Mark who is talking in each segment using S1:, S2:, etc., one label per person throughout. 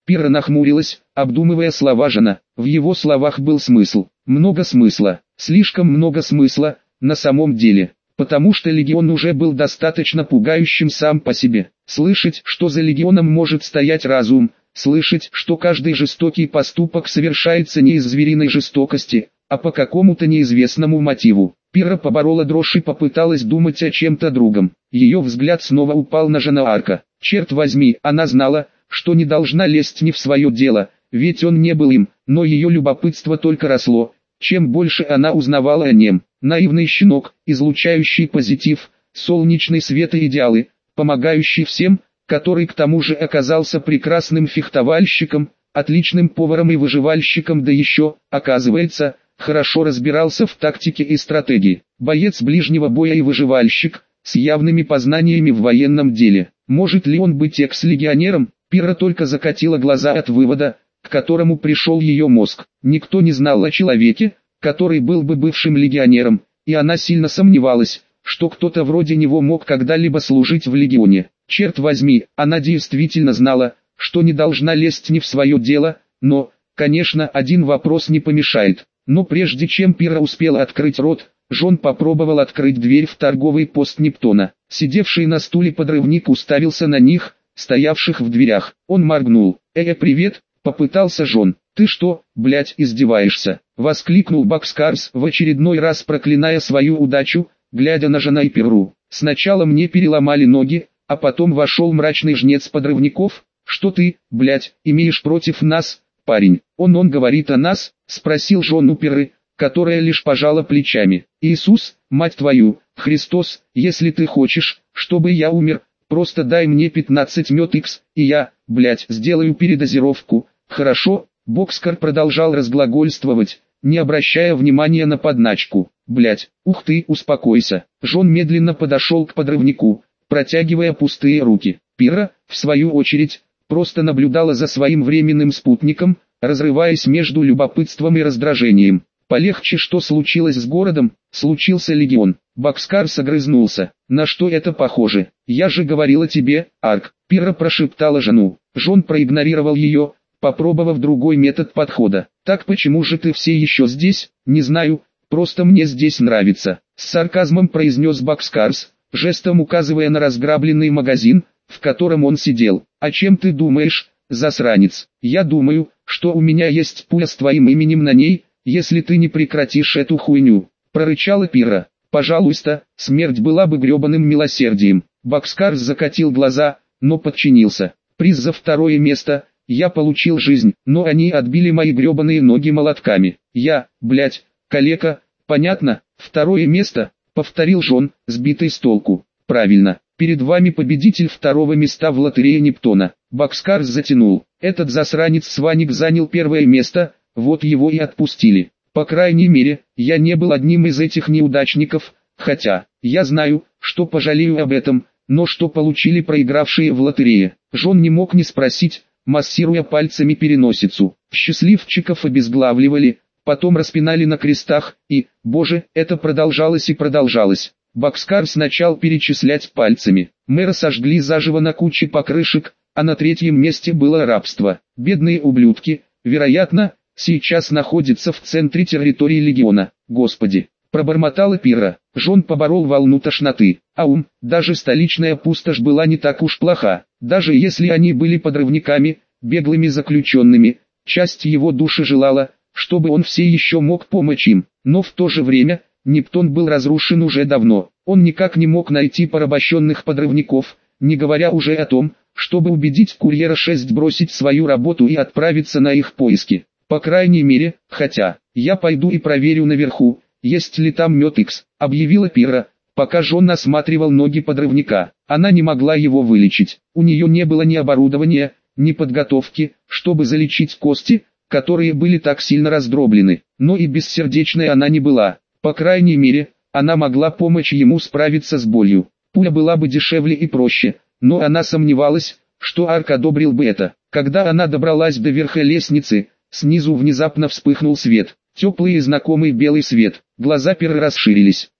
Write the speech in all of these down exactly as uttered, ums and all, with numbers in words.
S1: Пирра нахмурилась, обдумывая слова Жана. В его словах был смысл. Много смысла. Слишком много смысла, на самом деле. Потому что легион уже был достаточно пугающим сам по себе. Слышать, что за легионом может стоять разум, слышать, что каждый жестокий поступок совершается не из звериной жестокости, а по какому-то неизвестному мотиву. Пирра поборола дрожь и попыталась думать о чем-то другом. Ее взгляд снова упал на Жана Арка. Черт возьми, она знала, что не должна лезть не в свое дело, ведь он не был им, но ее любопытство только росло. Чем больше она узнавала о нем, наивный щенок, излучающий позитив, солнечный свет и идеалы, помогающий всем, который к тому же оказался прекрасным фехтовальщиком, отличным поваром и выживальщиком, да еще, оказывается, хорошо разбирался в тактике и стратегии. Боец ближнего боя и выживальщик, с явными познаниями в военном деле. Может ли он быть экс-легионером? Пирра только закатила глаза от вывода, к которому пришел ее мозг. Никто не знал о человеке, который был бы бывшим легионером, и она сильно сомневалась, что кто-то вроде него мог когда-либо служить в легионе. Черт возьми, она действительно знала, что не должна лезть не в свое дело, но, конечно, один вопрос не помешает. Но прежде чем Пирра успела открыть рот, Жон попробовал открыть дверь в торговый пост Нептуна. Сидевший на стуле подрывник уставился на них, стоявших в дверях. Он моргнул. «Э, привет!» — попытался Жон. «Ты что, блядь, издеваешься?» — воскликнул Бокскарс, в очередной раз проклиная свою удачу, глядя на Жона и Пирру. «Сначала мне переломали ноги, а потом вошел мрачный жнец подрывников. Что ты, блядь, имеешь против нас, парень?» «Он он говорит о нас?» — спросил Жон у Пирры, которая лишь пожала плечами. «Иисус, мать твою, Христос, если ты хочешь, чтобы я умер, просто дай мне пятнадцать мет икс, и я, блядь, сделаю передозировку, хорошо?» Бокскар продолжал разглагольствовать, не обращая внимания на подначку. «Блядь, ух ты, успокойся». Жон медленно подошел к подрывнику, протягивая пустые руки. Пирра, в свою очередь, просто наблюдала за своим временным спутником, разрываясь между любопытством и раздражением. «Полегче, что случилось с городом?» «Случился легион». Бокскар согрызнулся. «На что это похоже? Я же говорила тебе, Арк». Пирра прошептала Жону. Жон проигнорировал ее, попробовав другой метод подхода. «Так почему же ты все еще здесь?» «Не знаю, просто мне здесь нравится», — с сарказмом произнес Бокскарс, жестом указывая на разграбленный магазин, в котором он сидел. «А чем ты думаешь, засранец?» «Я думаю, что у меня есть пуля с твоим именем на ней, если ты не прекратишь эту хуйню», — прорычала Пирра. «Пожалуйста, смерть была бы гребаным милосердием». Бокскарс закатил глаза, но подчинился. «Приз за второе место, я получил жизнь, но они отбили мои гребаные ноги молотками. Я, блядь, калека, понятно?» «Второе место», — повторил Жон, сбитый с толку. «Правильно, перед вами победитель второго места в лотерее Нептуна». Бокскарс затянул. «Этот засранец Сваник занял первое место, вот его и отпустили. По крайней мере, я не был одним из этих неудачников, хотя, я знаю, что пожалею об этом, но что получили проигравшие в лотерее?» Жон не мог не спросить, массируя пальцами переносицу. Счастливчиков обезглавливали, потом распинали на крестах, и, боже, это продолжалось и продолжалось. Бокскарс начал перечислять пальцами. Мэра сожгли заживо на куче покрышек, а на третьем месте было рабство. Бедные ублюдки, вероятно, сейчас находится в центре территории легиона. Господи, пробормотала Пирра. Жон поборол волну тошноты. Аум, даже столичная пустошь была не так уж плоха. Даже если они были подрывниками, беглыми заключенными, часть его души желала, чтобы он все еще мог помочь им. Но в то же время, Нептун был разрушен уже давно. Он никак не мог найти порабощенных подрывников, не говоря уже о том, чтобы убедить Курьера шесть бросить свою работу и отправиться на их поиски. По крайней мере, хотя, я пойду и проверю наверху, есть ли там мед икс, объявила Пирра, пока Жон осматривал ноги подрывника. Она не могла его вылечить, у нее не было ни оборудования, ни подготовки, чтобы залечить кости, которые были так сильно раздроблены, но и бессердечной она не была. По крайней мере, она могла помочь ему справиться с болью. Пуля была бы дешевле и проще, но она сомневалась, что Арк одобрил бы это. Когда она добралась до верха лестницы, снизу внезапно вспыхнул свет. Теплый и знакомый белый свет. Глаза Пирры расширились.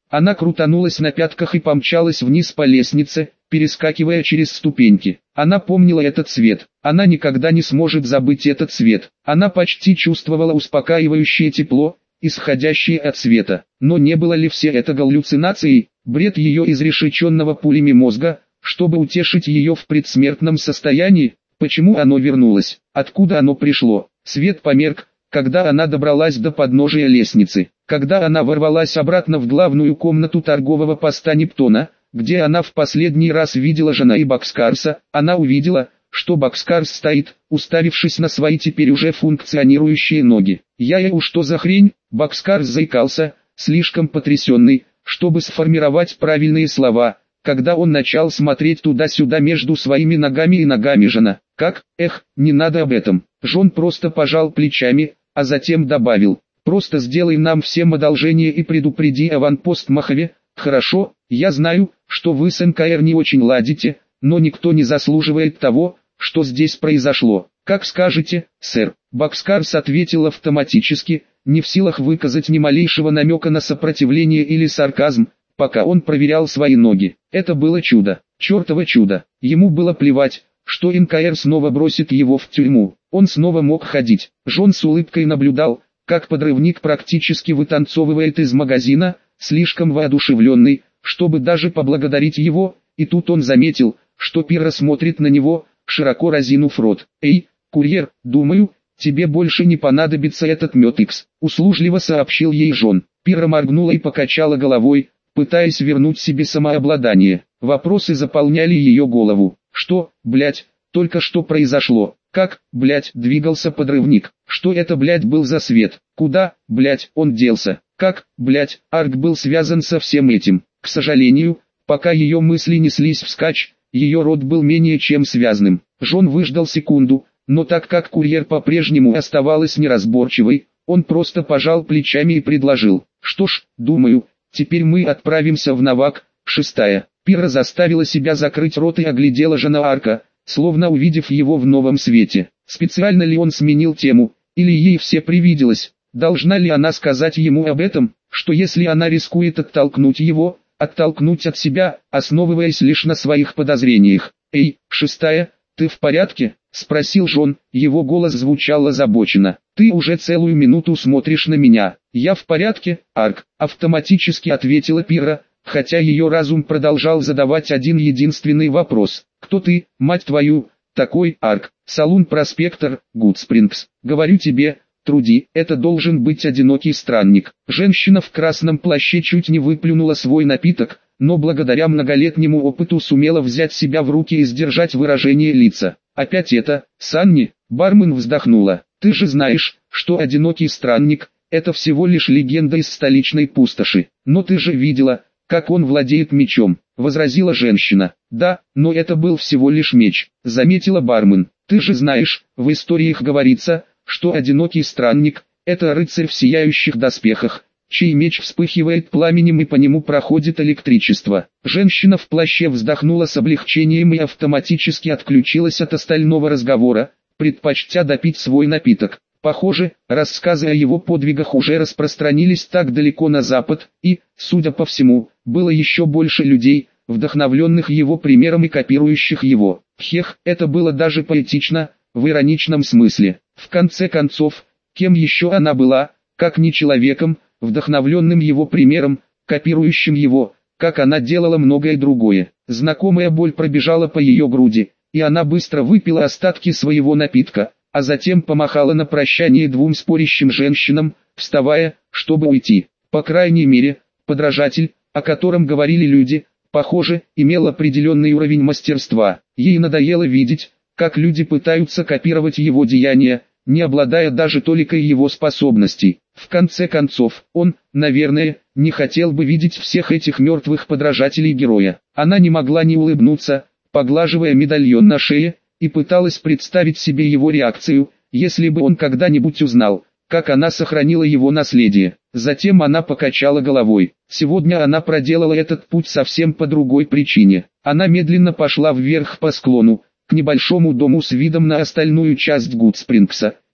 S1: Она крутанулась на пятках и помчалась вниз по лестнице, перескакивая через ступеньки. Она помнила этот свет. Она никогда не сможет забыть этот свет. Она почти чувствовала успокаивающее тепло, исходящее от света. Но не было ли все это галлюцинацией, бред ее изрешеченного пулями мозга, чтобы утешить ее в предсмертном состоянии? Почему оно вернулось? Откуда оно пришло? Свет померк, когда она добралась до подножия лестницы. Когда она ворвалась обратно в главную комнату торгового поста Нептуна, где она в последний раз видела Жана и Бокскарса, она увидела, что Бокскарс стоит, уставившись на свои теперь уже функционирующие ноги. «Я-я, что за хрень?» Бокскарс заикался, слишком потрясенный, чтобы сформировать правильные слова, когда он начал смотреть туда-сюда между своими ногами и ногами Жана. «Как? Эх, не надо об этом». Жон просто пожал плечами, а затем добавил: «Просто сделай нам всем одолжение и предупреди аванпост Махове». «Хорошо, я знаю, что вы с эн ка эр не очень ладите, но никто не заслуживает того, что здесь произошло». «Как скажете, сэр». Бокскарс ответил автоматически, не в силах выказать ни малейшего намека на сопротивление или сарказм, пока он проверял свои ноги. Это было чудо, чертово чудо. Ему было плевать, что эн ка эр снова бросит его в тюрьму. Он снова мог ходить. Жон с улыбкой наблюдал, как подрывник практически вытанцовывает из магазина, слишком воодушевленный, чтобы даже поблагодарить его, и тут он заметил, что Пирра смотрит на него, широко разинув рот. «Эй, курьер, думаю, тебе больше не понадобится этот Метикс», услужливо сообщил ей Жон. Пирра моргнула и покачала головой, пытаясь вернуть себе самообладание. Вопросы заполняли ее голову. Что, блять, только что произошло? Как, блять, двигался подрывник? Что это, блять, был за свет? Куда, блять, он делся? Как, блять, Арк был связан со всем этим? К сожалению, пока ее мысли неслись вскачь, ее рот был менее чем связным. Жон выждал секунду, но так как курьер по-прежнему оставалась неразборчивой, он просто пожал плечами и предложил: «Что ж, думаю, теперь мы отправимся в Навак». Шестая. Пирра заставила себя закрыть рот и оглядела Жана Арка, словно увидев его в новом свете. Специально ли он сменил тему, или ей все привиделось? Должна ли она сказать ему об этом, что если она рискует оттолкнуть его, оттолкнуть от себя, основываясь лишь на своих подозрениях? «Эй, шестая, ты в порядке?» — спросил Жон, его голос звучал озабоченно. «Ты уже целую минуту смотришь на меня». «Я в порядке, Арк», — автоматически ответила Пирра, хотя ее разум продолжал задавать один единственный вопрос. «Кто ты, мать твою, такой, Арк?» «Салун Проспектор, Гудспрингс. Говорю тебе, Труди, это должен быть одинокий странник». Женщина в красном плаще чуть не выплюнула свой напиток, но благодаря многолетнему опыту сумела взять себя в руки и сдержать выражение лица. «Опять это, Санни?» Бармен вздохнула. «Ты же знаешь, что одинокий странник – это всего лишь легенда из столичной пустоши. Но ты же видела, как он владеет мечом», — возразила женщина. «Да, но это был всего лишь меч», — заметила бармен. «Ты же знаешь, в историях говорится, что одинокий странник — это рыцарь в сияющих доспехах, чей меч вспыхивает пламенем и по нему проходит электричество». Женщина в плаще вздохнула с облегчением и автоматически отключилась от остального разговора, предпочтя допить свой напиток. Похоже, рассказы о его подвигах уже распространились так далеко на запад, и, судя по всему, было еще больше людей, вдохновленных его примером и копирующих его. Хех, это было даже поэтично, в ироничном смысле. В конце концов, кем еще она была, как не человеком, вдохновленным его примером, копирующим его, как она делала многое другое. Знакомая боль пробежала по ее груди, и она быстро выпила остатки своего напитка, а затем помахала на прощание двум спорящим женщинам, вставая, чтобы уйти. По крайней мере, подражатель, о котором говорили люди, похоже, имел определенный уровень мастерства. Ей надоело видеть, как люди пытаются копировать его деяния, не обладая даже толикой его способностей. В конце концов, он, наверное, не хотел бы видеть всех этих мертвых подражателей героя. Она не могла не улыбнуться, поглаживая медальон на шее, и пыталась представить себе его реакцию, если бы он когда-нибудь узнал, как она сохранила его наследие. Затем она покачала головой. Сегодня она проделала этот путь совсем по другой причине. Она медленно пошла вверх по склону, к небольшому дому с видом на остальную часть Гудспрингса,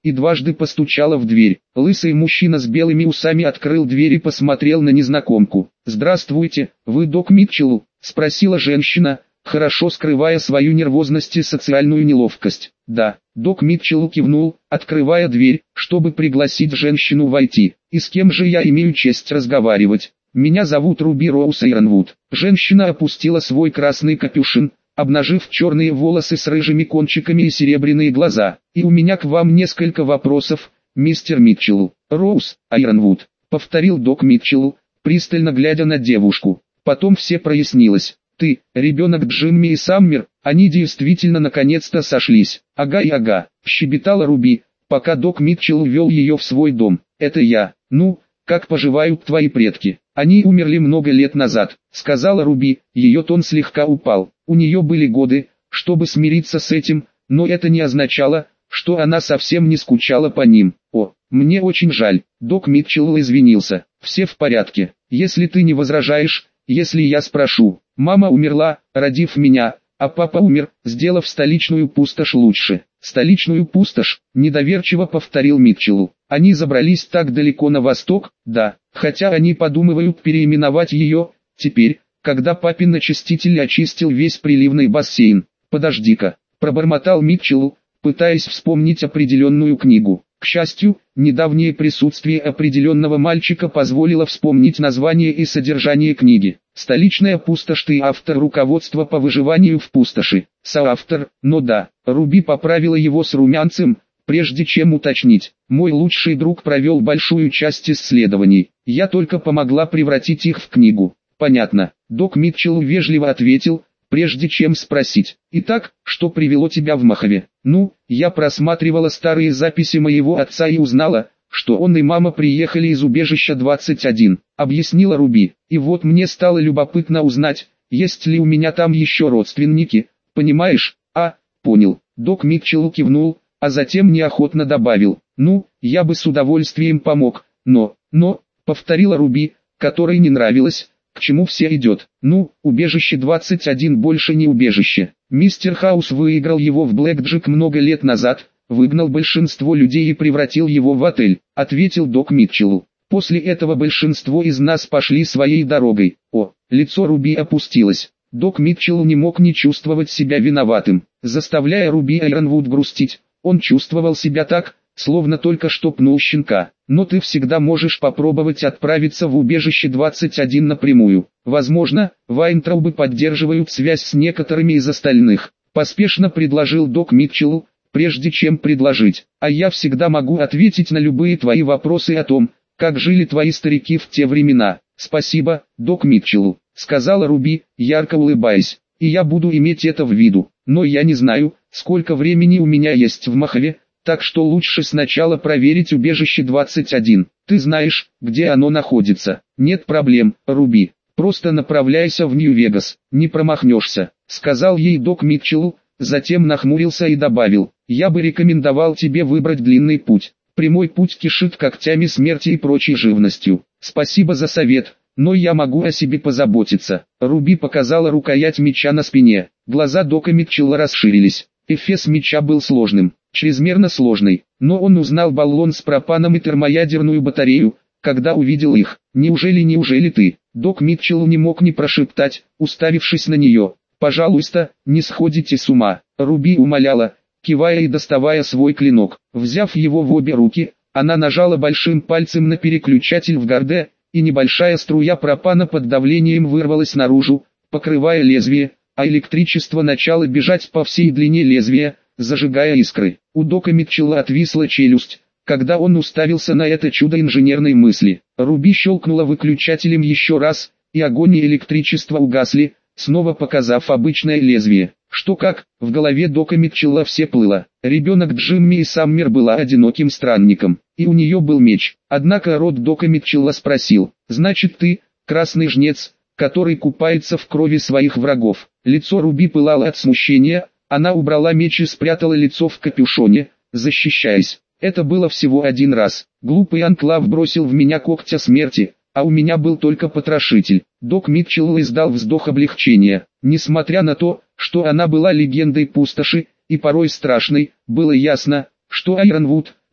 S1: и дважды постучала в дверь. Лысый мужчина с белыми усами открыл дверь и посмотрел на незнакомку. «Здравствуйте, вы док Митчелл?» – спросила женщина, хорошо скрывая свою нервозность и социальную неловкость. «Да», – док Митчелл кивнул, открывая дверь, чтобы пригласить женщину войти. «И с кем же я имею честь разговаривать?» «Меня зовут Руби Роуз Айронвуд». Женщина опустила свой красный капюшон, обнажив черные волосы с рыжими кончиками и серебряные глаза. «И у меня к вам несколько вопросов, мистер Митчелл». «Роуз Айронвуд», — повторил док Митчелл, пристально глядя на девушку. Потом все прояснилось. «Ты, ребенок Джимми и Саммер, они действительно наконец-то сошлись». «Ага и ага», — щебетала Руби, пока док Митчелл вел ее в свой дом. «Это я. Ну, как поживают твои предки?» «Они умерли много лет назад», — сказала Руби, ее тон слегка упал. У нее были годы, чтобы смириться с этим, но это не означало, что она совсем не скучала по ним. «О, мне очень жаль», — док Митчелл извинился. «Все в порядке, если ты не возражаешь, если я спрошу». «Мама умерла, родив меня, а папа умер, сделав столичную пустошь лучше». «Столичную пустошь», — недоверчиво повторил Митчелл. «Они забрались так далеко на восток?» «Да, хотя они подумывают переименовать ее, теперь, когда папин очиститель очистил весь приливный бассейн». «Подожди-ка», — пробормотал Митчелл, пытаясь вспомнить определенную книгу. К счастью, недавнее присутствие определенного мальчика позволило вспомнить название и содержание книги. «Столичная пустошь». «Ты автор руководства по выживанию в пустоши». «Соавтор, но да». Руби поправила его с румянцем, прежде чем уточнить. «Мой лучший друг провел большую часть исследований. Я только помогла превратить их в книгу». «Понятно», — док Митчелл вежливо ответил, прежде чем спросить. «Итак, что привело тебя в Мохаве?» «Ну, я просматривала старые записи моего отца и узнала, что он и мама приехали из убежища двадцать один», — объяснила Руби. «И вот мне стало любопытно узнать, есть ли у меня там еще родственники, понимаешь?» «А, понял», — док Митчелл кивнул, а затем неохотно добавил. «Ну, я бы с удовольствием помог, но, но», — повторила Руби, которой не нравилось, к чему все идет. «Ну, убежище двадцать один больше не убежище. Мистер Хаус выиграл его в блэкджек много лет назад, выгнал большинство людей и превратил его в отель», — ответил док Митчелл. «После этого большинство из нас пошли своей дорогой». О, лицо Руби опустилось. Док Митчелл не мог не чувствовать себя виноватым. Заставляя Руби Айронвуд грустить, он чувствовал себя так, словно только что пнул щенка. «Но ты всегда можешь попробовать отправиться в убежище двадцать один напрямую. Возможно, Вайнтраубы поддерживают связь с некоторыми из остальных», — поспешно предложил док Митчелл, прежде чем предложить. «А я всегда могу ответить на любые твои вопросы о том, как жили твои старики в те времена». «Спасибо, док Митчелл», — сказала Руби, ярко улыбаясь. «И я буду иметь это в виду. Но я не знаю, сколько времени у меня есть в Мохаве, так что лучше сначала проверить убежище двадцать один. Ты знаешь, где оно находится?» «Нет проблем, Руби. Просто направляйся в Нью-Вегас, не промахнешься», — сказал ей док Митчелл, затем нахмурился и добавил. «Я бы рекомендовал тебе выбрать длинный путь. Прямой путь кишит когтями смерти и прочей живностью». «Спасибо за совет, но я могу о себе позаботиться». Руби показала рукоять меча на спине. Глаза дока Митчелла расширились. Эфес меча был сложным, чрезмерно сложный, но он узнал баллон с пропаном и термоядерную батарею, когда увидел их. «Неужели, неужели ты?» Док Митчелл не мог не прошептать, уставившись на нее. «Пожалуйста, не сходите с ума», — Руби умоляла, кивая и доставая свой клинок. Взяв его в обе руки, она нажала большим пальцем на переключатель в гарде, и небольшая струя пропана под давлением вырвалась наружу, покрывая лезвие, а электричество начало бежать по всей длине лезвия, зажигая искры. У дока Митчелла отвисла челюсть, когда он уставился на это чудо инженерной мысли. Руби щелкнула выключателем еще раз, и огонь и электричество угасли, снова показав обычное лезвие. Что как, в голове дока Митчелла все плыло. Ребенок Джимми и Саммер была одиноким странником, и у нее был меч. Однако рот дока Митчелла спросил: «Значит ты, красный жнец, который купается в крови своих врагов?» Лицо Руби пылало от смущения, она убрала меч и спрятала лицо в капюшоне, защищаясь. «Это было всего один раз. Глупый анклав бросил в меня когтя смерти, а у меня был только потрошитель». Док Митчелл издал вздох облегчения. Несмотря на то, что она была легендой пустоши, и порой страшной, было ясно, что Айронвуд,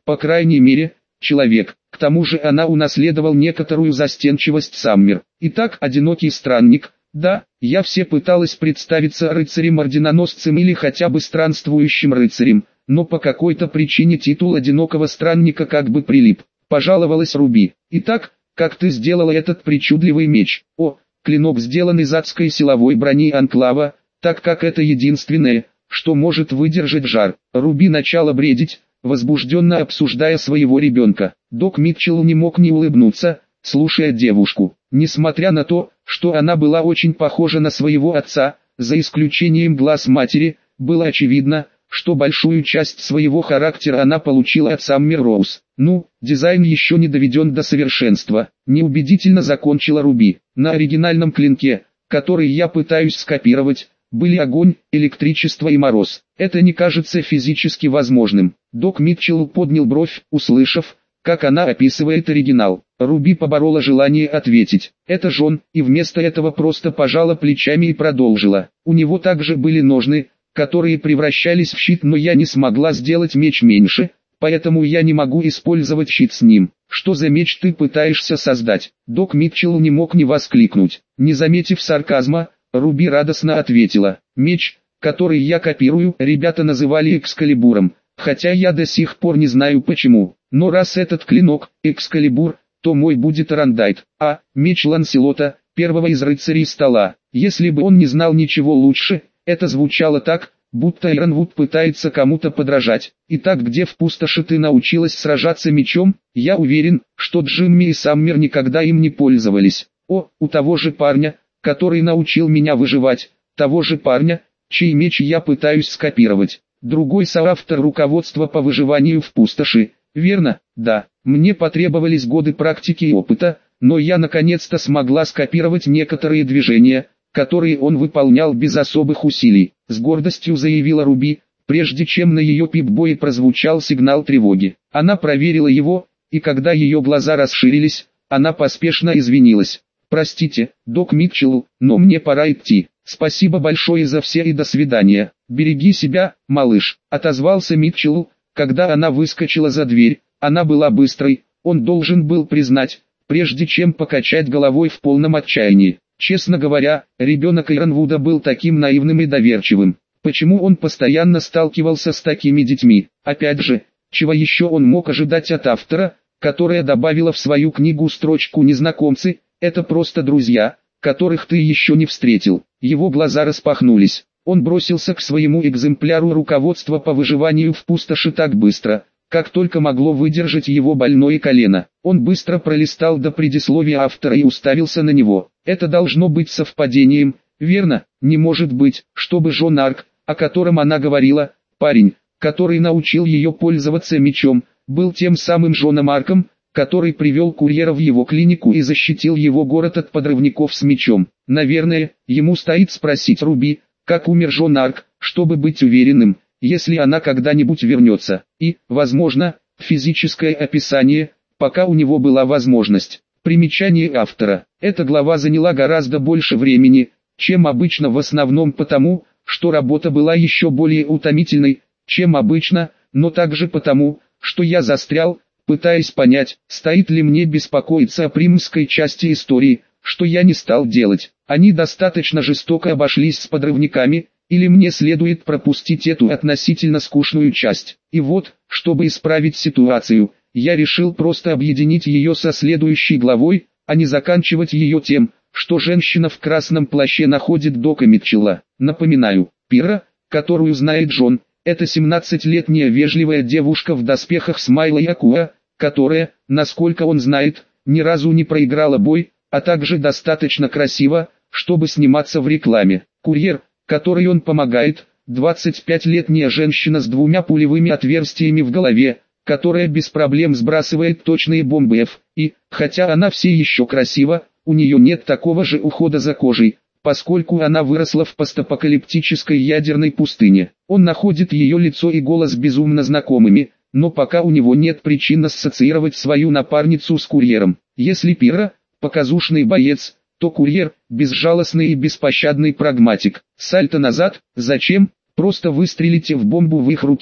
S1: по крайней мере, человек. К тому же она унаследовал некоторую застенчивость Саммер. Итак, одинокий странник. Да, я все пыталась представиться рыцарем-орденоносцем или хотя бы странствующим рыцарем, но по какой-то причине титул одинокого странника как бы прилип. Пожаловалась Руби. Итак, как ты сделала этот причудливый меч? О, клинок сделан из адской силовой брони Анклава, так как это единственное, что может выдержать жар. Руби начала бредить, возбужденно обсуждая своего ребенка. Док Митчелл не мог не улыбнуться, слушая девушку. Несмотря на то, что она была очень похожа на своего отца, за исключением глаз матери, было очевидно, что большую часть своего характера она получила от Саммер Роуз. Ну, дизайн еще не доведен до совершенства, неубедительно закончила Руби. На оригинальном клинке, который я пытаюсь скопировать, были огонь, электричество и мороз. Это не кажется физически возможным. Док Митчелл поднял бровь, услышав, как она описывает оригинал. Руби поборола желание ответить. Это Джон, и вместо этого просто пожала плечами и продолжила. У него также были ножны, которые превращались в щит, но я не смогла сделать меч меньше, поэтому я не могу использовать щит с ним. Что за меч ты пытаешься создать? Док Митчелл не мог не воскликнуть. Не заметив сарказма, Руби радостно ответила. Меч, который я копирую, ребята называли Экскалибуром, хотя я до сих пор не знаю почему. Но раз этот клинок, Экскалибур, то мой будет Арандайт, а, меч Ланселота, первого из рыцарей стола. Если бы он не знал ничего лучше, это звучало так, будто Иронвуд пытается кому-то подражать. Итак, где в пустоши ты научилась сражаться мечом? Я уверен, что Джимми и Саммер никогда им не пользовались. О, у того же парня, который научил меня выживать, того же парня, чей меч я пытаюсь скопировать. Другой соавтор руководства по выживанию в пустоши. Верно? Да. Мне потребовались годы практики и опыта, но я наконец-то смогла скопировать некоторые движения, которые он выполнял без особых усилий. С гордостью заявила Руби, прежде чем на ее пип-бое прозвучал сигнал тревоги. Она проверила его, и когда ее глаза расширились, она поспешно извинилась. «Простите, док Митчелл, но мне пора идти. Спасибо большое за все и до свидания. Береги себя, малыш», — отозвался Митчелл, когда она выскочила за дверь. Она была быстрой, он должен был признать, прежде чем покачать головой в полном отчаянии. Честно говоря, ребенок Иронвуда был таким наивным и доверчивым. Почему он постоянно сталкивался с такими детьми? Опять же, чего еще он мог ожидать от автора, которая добавила в свою книгу строчку «Незнакомцы» — это просто друзья, которых ты еще не встретил. Его глаза распахнулись. Он бросился к своему экземпляру руководства по выживанию в пустоши так быстро, как только могло выдержать его больное колено. Он быстро пролистал до предисловия автора и уставился на него. Это должно быть совпадением, верно? Не может быть, чтобы Джон Арк, о котором она говорила, парень, который научил ее пользоваться мечом, был тем самым Джоном Арком, который привел курьера в его клинику и защитил его город от подрывников с мечом. Наверное, ему стоит спросить Руби, как умер Джон Арк, чтобы быть уверенным, если она когда-нибудь вернется. И, возможно, физическое описание, пока у него была возможность. Примечание автора. Эта глава заняла гораздо больше времени, чем обычно, в основном потому, что работа была еще более утомительной, чем обычно, но также потому, что я застрял, пытаясь понять, стоит ли мне беспокоиться о примской части истории, что я не стал делать. Они достаточно жестоко обошлись с подрывниками, или мне следует пропустить эту относительно скучную часть. И вот, чтобы исправить ситуацию, я решил просто объединить ее со следующей главой, а не заканчивать ее тем, что женщина в красном плаще находит Дока Митчелла. Напоминаю, Пира, которую знает Джон, это семнадцатилетняя вежливая девушка в доспехах с Майлой Акуа, которая, насколько он знает, ни разу не проиграла бой, а также достаточно красива, чтобы сниматься в рекламе. Курьер, который он помогает, двадцатипятилетняя женщина с двумя пулевыми отверстиями в голове, которая без проблем сбрасывает точные бомбы F, и, хотя она все еще красива, у нее нет такого же ухода за кожей, поскольку она выросла в постапокалиптической ядерной пустыне. Он находит ее лицо и голос безумно знакомыми, но пока у него нет причин ассоциировать свою напарницу с курьером. Если Пира – показушный боец, то курьер – безжалостный и беспощадный прагматик. Сальто назад, зачем? Просто выстрелите в бомбу в их руке,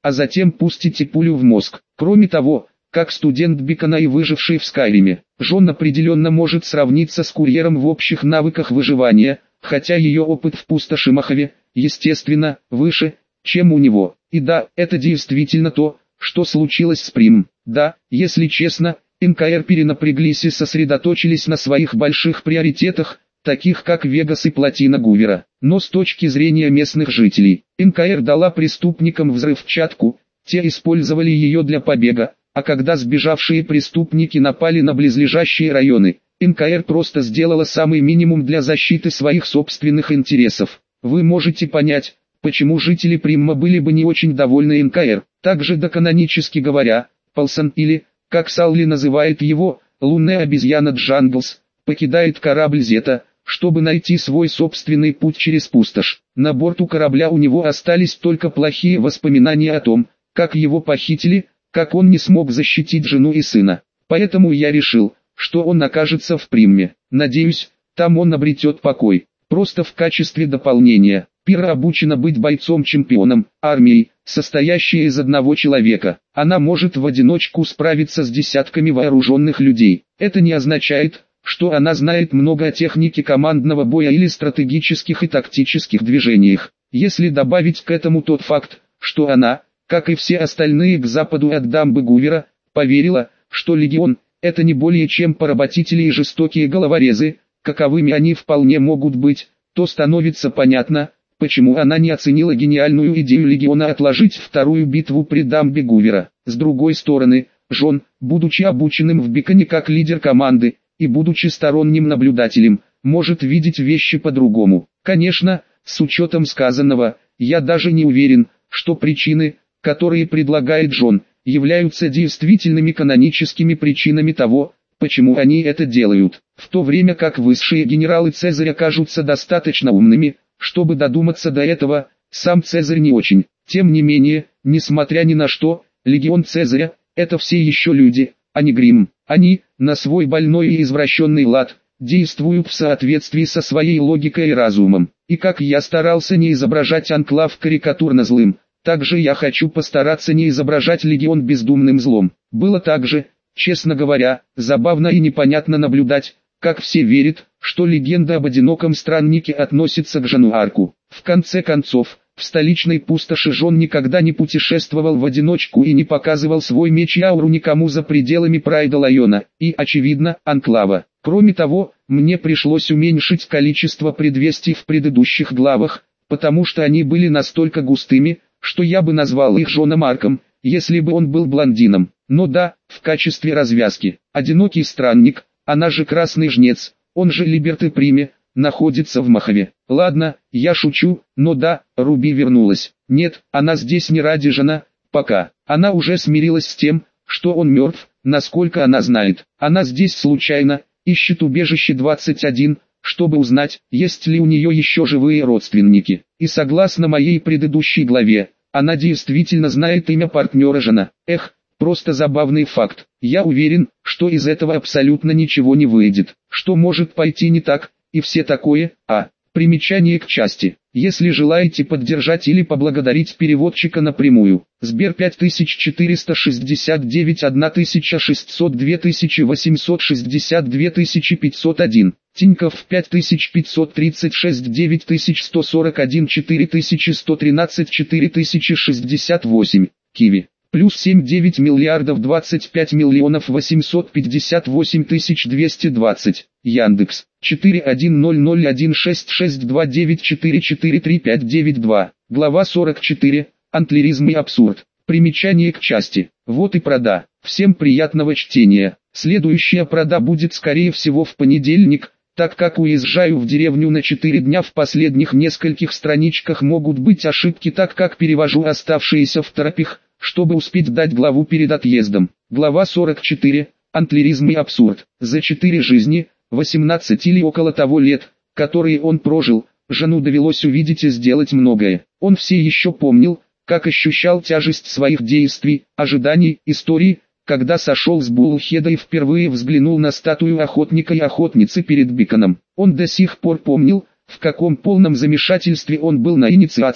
S1: а затем пустите пулю в мозг. Кроме того, как студент Бикона и выживший в Скайриме, Джон определенно может сравниться с курьером в общих навыках выживания, хотя ее опыт в пустоши Мохаве, естественно, выше, чем у него. И да, это действительно то, что случилось с Примом. Да, если честно, эн ка эр перенапряглись и сосредоточились на своих больших приоритетах, таких как Вегас и плотина Гувера. Но с точки зрения местных жителей, эн ка эр дала преступникам взрывчатку, те использовали ее для побега, а когда сбежавшие преступники напали на близлежащие районы, эн ка эр просто сделала самый минимум для защиты своих собственных интересов. Вы можете понять, почему жители Примма были бы не очень довольны эн ка эр. Также доканонически говоря, Полсон или, как Салли называет его, лунная обезьяна Джанглс, покидает корабль Зета, чтобы найти свой собственный путь через пустошь. На борту корабля у него остались только плохие воспоминания о том, как его похитили, как он не смог защитить жену и сына. Поэтому я решил, что он окажется в Примме. Надеюсь, там он обретет покой. Просто в качестве дополнения. Пира обучена быть бойцом-чемпионом, армией, состоящей из одного человека. Она может в одиночку справиться с десятками вооруженных людей. Это не означает, что она знает много о технике командного боя или стратегических и тактических движениях. Если добавить к этому тот факт, что она, как и все остальные к западу от дамбы Гувера, поверила, что Легион – это не более чем поработители и жестокие головорезы, каковыми они вполне могут быть, то становится понятно, почему она не оценила гениальную идею Легиона отложить вторую битву при дамбе Гувера. С другой стороны, Джон, будучи обученным в Биконе как лидер команды, и будучи сторонним наблюдателем, может видеть вещи по-другому. Конечно, с учетом сказанного, я даже не уверен, что причины, которые предлагает Джон, являются действительными каноническими причинами того, почему они это делают. В то время как высшие генералы Цезаря кажутся достаточно умными, чтобы додуматься до этого, сам Цезарь не очень. Тем не менее, несмотря ни на что, легион Цезаря – это все еще люди, а не грим. Они, на свой больной и извращенный лад, действуют в соответствии со своей логикой и разумом. И как я старался не изображать анклав карикатурно злым, так же я хочу постараться не изображать легион бездумным злом. Было также, честно говоря, забавно и непонятно наблюдать, как все верят, что легенда об одиноком страннике относится к Жану Арку. В конце концов, в столичной пустоши Джон никогда не путешествовал в одиночку и не показывал свой меч и ауру никому за пределами Прайда Лайона и, очевидно, Анклава. Кроме того, мне пришлось уменьшить количество предвестий в предыдущих главах, потому что они были настолько густыми, что я бы назвал их Джоном Арком, если бы он был блондином. Но да, в качестве развязки, одинокий странник, она же Красный Жнец, он же Либерты Приме, находится в Мохаве. Ладно, я шучу, но да, Руби вернулась. Нет, она здесь не ради Жана, пока. Она уже смирилась с тем, что он мертв, насколько она знает. Она здесь случайно, ищет убежище двадцать один, чтобы узнать, есть ли у нее еще живые родственники. И согласно моей предыдущей главе, она действительно знает имя партнера Жана. Эх, просто забавный факт. Я уверен, что из этого абсолютно ничего не выйдет. Что может пойти не так, и все такое. А. Примечание к части. Если желаете поддержать или поблагодарить переводчика напрямую. Сбер пять тысяч четыреста шестьдесят девять тысяча шестьсот два тысячи восемьсот шестьдесят два тысячи пятьсот один. Тинькофф пять тысяч пятьсот тридцать шесть девять тысяч сто сорок один четыре тысячи сто тринадцать четыре тысячи шестьдесят восемь. Киви. Плюс семь девять миллиардов двадцать пять миллионов восемьсот пятьдесят восемь тысяч двести двадцать. Яндекс. четыре один ноль ноль один шесть шесть два девять четыре четыре три пять девять два. Глава сорок четыре. Антлеризм и абсурд. Примечание к части. Вот и прода. Всем приятного чтения. Следующая прода будет скорее всего в понедельник, так как уезжаю в деревню на четыре дня. В последних нескольких страничках могут быть ошибки, так как перевожу оставшиеся в торопях, чтобы успеть дать главу перед отъездом. Глава сорок четыре. Антлеризм и абсурд. За четыре жизни, восемнадцать или около того лет, которые он прожил, Жану довелось увидеть и сделать многое. Он все еще помнил, как ощущал тяжесть своих действий, ожиданий, истории, когда сошел с Буллхеда и впервые взглянул на статую охотника и охотницы перед Биконом. Он до сих пор помнил, в каком полном замешательстве он был на инициации,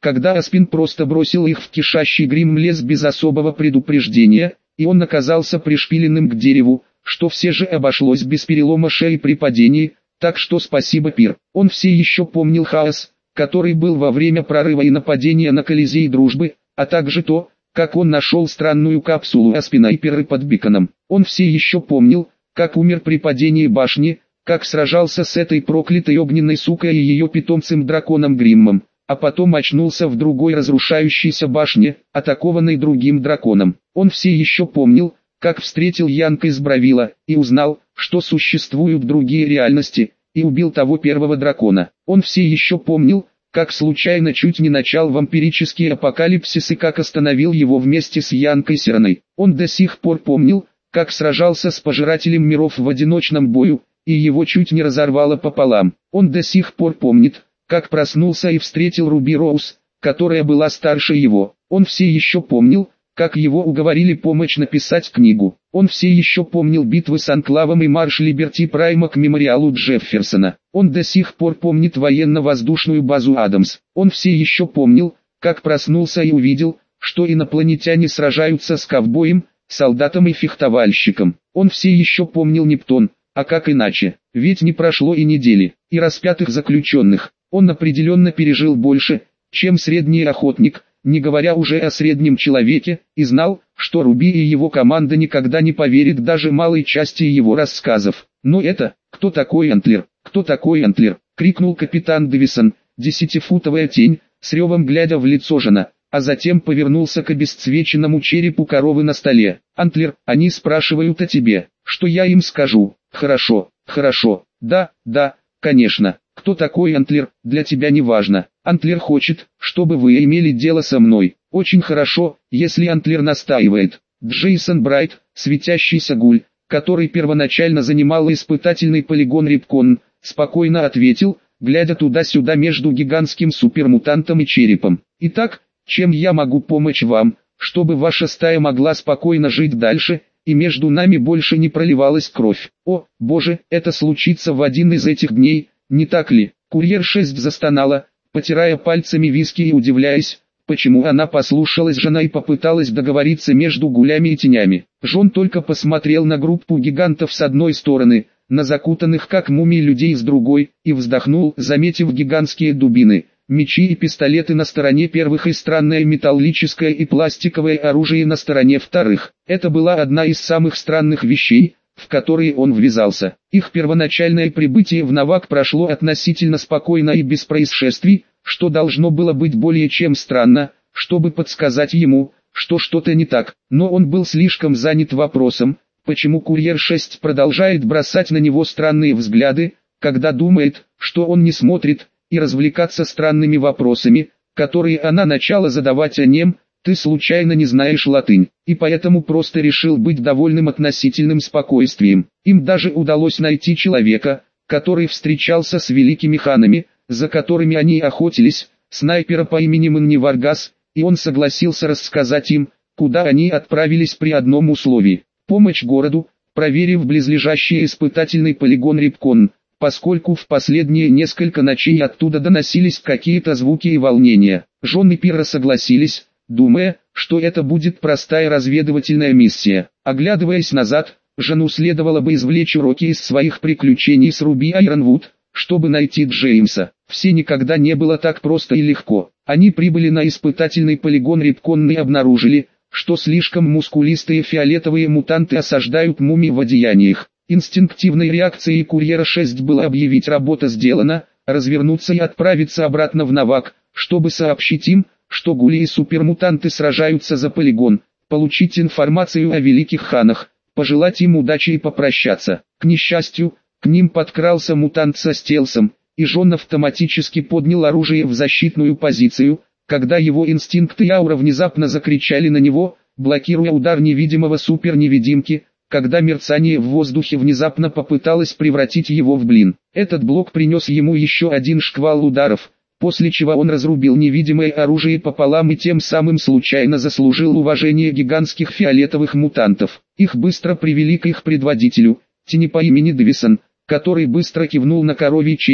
S1: когда Аспин просто бросил их в кишащий грим лес без особого предупреждения, и он оказался пришпиленным к дереву, что все же обошлось без перелома шеи при падении, так что спасибо, Пир. Он все еще помнил хаос, который был во время прорыва и нападения на Колизей Дружбы, а также то, как он нашел странную капсулу Аспина и Пиры под Биконом. Он все еще помнил, как умер при падении башни, как сражался с этой проклятой огненной сукой и ее питомцем-драконом Гриммом, а потом очнулся в другой разрушающейся башне, атакованной другим драконом. Он все еще помнил, как встретил Янка из Бравила, и узнал, что существуют другие реальности, и убил того первого дракона. Он все еще помнил, как случайно чуть не начал вампирический апокалипсис и как остановил его вместе с Янкой Сираной. Он до сих пор помнил, как сражался с пожирателем миров в одиночном бою, и его чуть не разорвало пополам. Он до сих пор помнит, как проснулся и встретил Руби Роуз, которая была старше его. Он все еще помнил, как его уговорили помочь написать книгу. Он все еще помнил битвы с Анклавом и марш Либерти Прайма к мемориалу Джефферсона. Он до сих пор помнит военно-воздушную базу Адамс. Он все еще помнил, как проснулся и увидел, что инопланетяне сражаются с ковбоем, солдатом и фехтовальщиком. Он все еще помнил Нептун, а как иначе? Ведь не прошло и недели, и распятых заключенных. Он определенно пережил больше, чем средний охотник, не говоря уже о среднем человеке, и знал, что Руби и его команда никогда не поверит даже малой части его рассказов. Но это, кто такой Антлер, кто такой Антлер, крикнул капитан Дэвисон, десятифутовая тень, с ревом глядя в лицо Жана, а затем повернулся к обесцвеченному черепу коровы на столе. Антлер, они спрашивают о тебе, что я им скажу? Хорошо, хорошо, да, да, конечно. Кто такой Антлер, для тебя не важно. Антлер хочет, чтобы вы имели дело со мной. Очень хорошо, если Антлер настаивает. Джейсон Брайт, светящийся гуль, который первоначально занимал испытательный полигон Рипкон, спокойно ответил, глядя туда-сюда между гигантским супермутантом и черепом. Итак, чем я могу помочь вам, чтобы ваша стая могла спокойно жить дальше, и между нами больше не проливалась кровь? О, боже, это случится в один из этих дней. Не так ли? Курьер шесть застонала, потирая пальцами виски и удивляясь, почему она послушалась Жана и попыталась договориться между гулями и тенями. Жон только посмотрел на группу гигантов с одной стороны, на закутанных как мумии людей с другой, и вздохнул, заметив гигантские дубины, мечи и пистолеты на стороне первых и странное металлическое и пластиковое оружие на стороне вторых. Это была одна из самых странных вещей, в которые он ввязался. Их первоначальное прибытие в Навак прошло относительно спокойно и без происшествий, что должно было быть более чем странно, чтобы подсказать ему, что что-то не так, но он был слишком занят вопросом, почему курьер шесть продолжает бросать на него странные взгляды, когда думает, что он не смотрит, и развлекаться странными вопросами, которые она начала задавать о нем. Ты случайно не знаешь латынь, и поэтому просто решил быть довольным относительным спокойствием. Им даже удалось найти человека, который встречался с великими ханами, за которыми они охотились, снайпера по имени Манни Варгас, и он согласился рассказать им, куда они отправились при одном условии – помощь городу, проверив близлежащий испытательный полигон Рипкон, поскольку в последние несколько ночей оттуда доносились какие-то звуки и волнения. Жон и Пира согласились, думая, что это будет простая разведывательная миссия. Оглядываясь назад, Жану следовало бы извлечь уроки из своих приключений с Руби Айронвуд, чтобы найти Джеймса. Все никогда не было так просто и легко. Они прибыли на испытательный полигон Рипкон и обнаружили, что слишком мускулистые фиолетовые мутанты осаждают мумии в одеяниях. Инстинктивной реакцией курьера шесть было объявить «работа сделана», развернуться и отправиться обратно в Навак, чтобы сообщить им, что гули и супермутанты сражаются за полигон, получить информацию о великих ханах, пожелать им удачи и попрощаться. К несчастью, к ним подкрался мутант со стелсом, и Жон автоматически поднял оружие в защитную позицию, когда его инстинкты и аура внезапно закричали на него, блокируя удар невидимого суперневидимки, когда мерцание в воздухе внезапно попыталось превратить его в блин. Этот блок принес ему еще один шквал ударов, после чего он разрубил невидимое оружие пополам и тем самым случайно заслужил уважение гигантских фиолетовых мутантов. Их быстро привели к их предводителю, тени по имени Дэвисон, который быстро кивнул на коровий череп,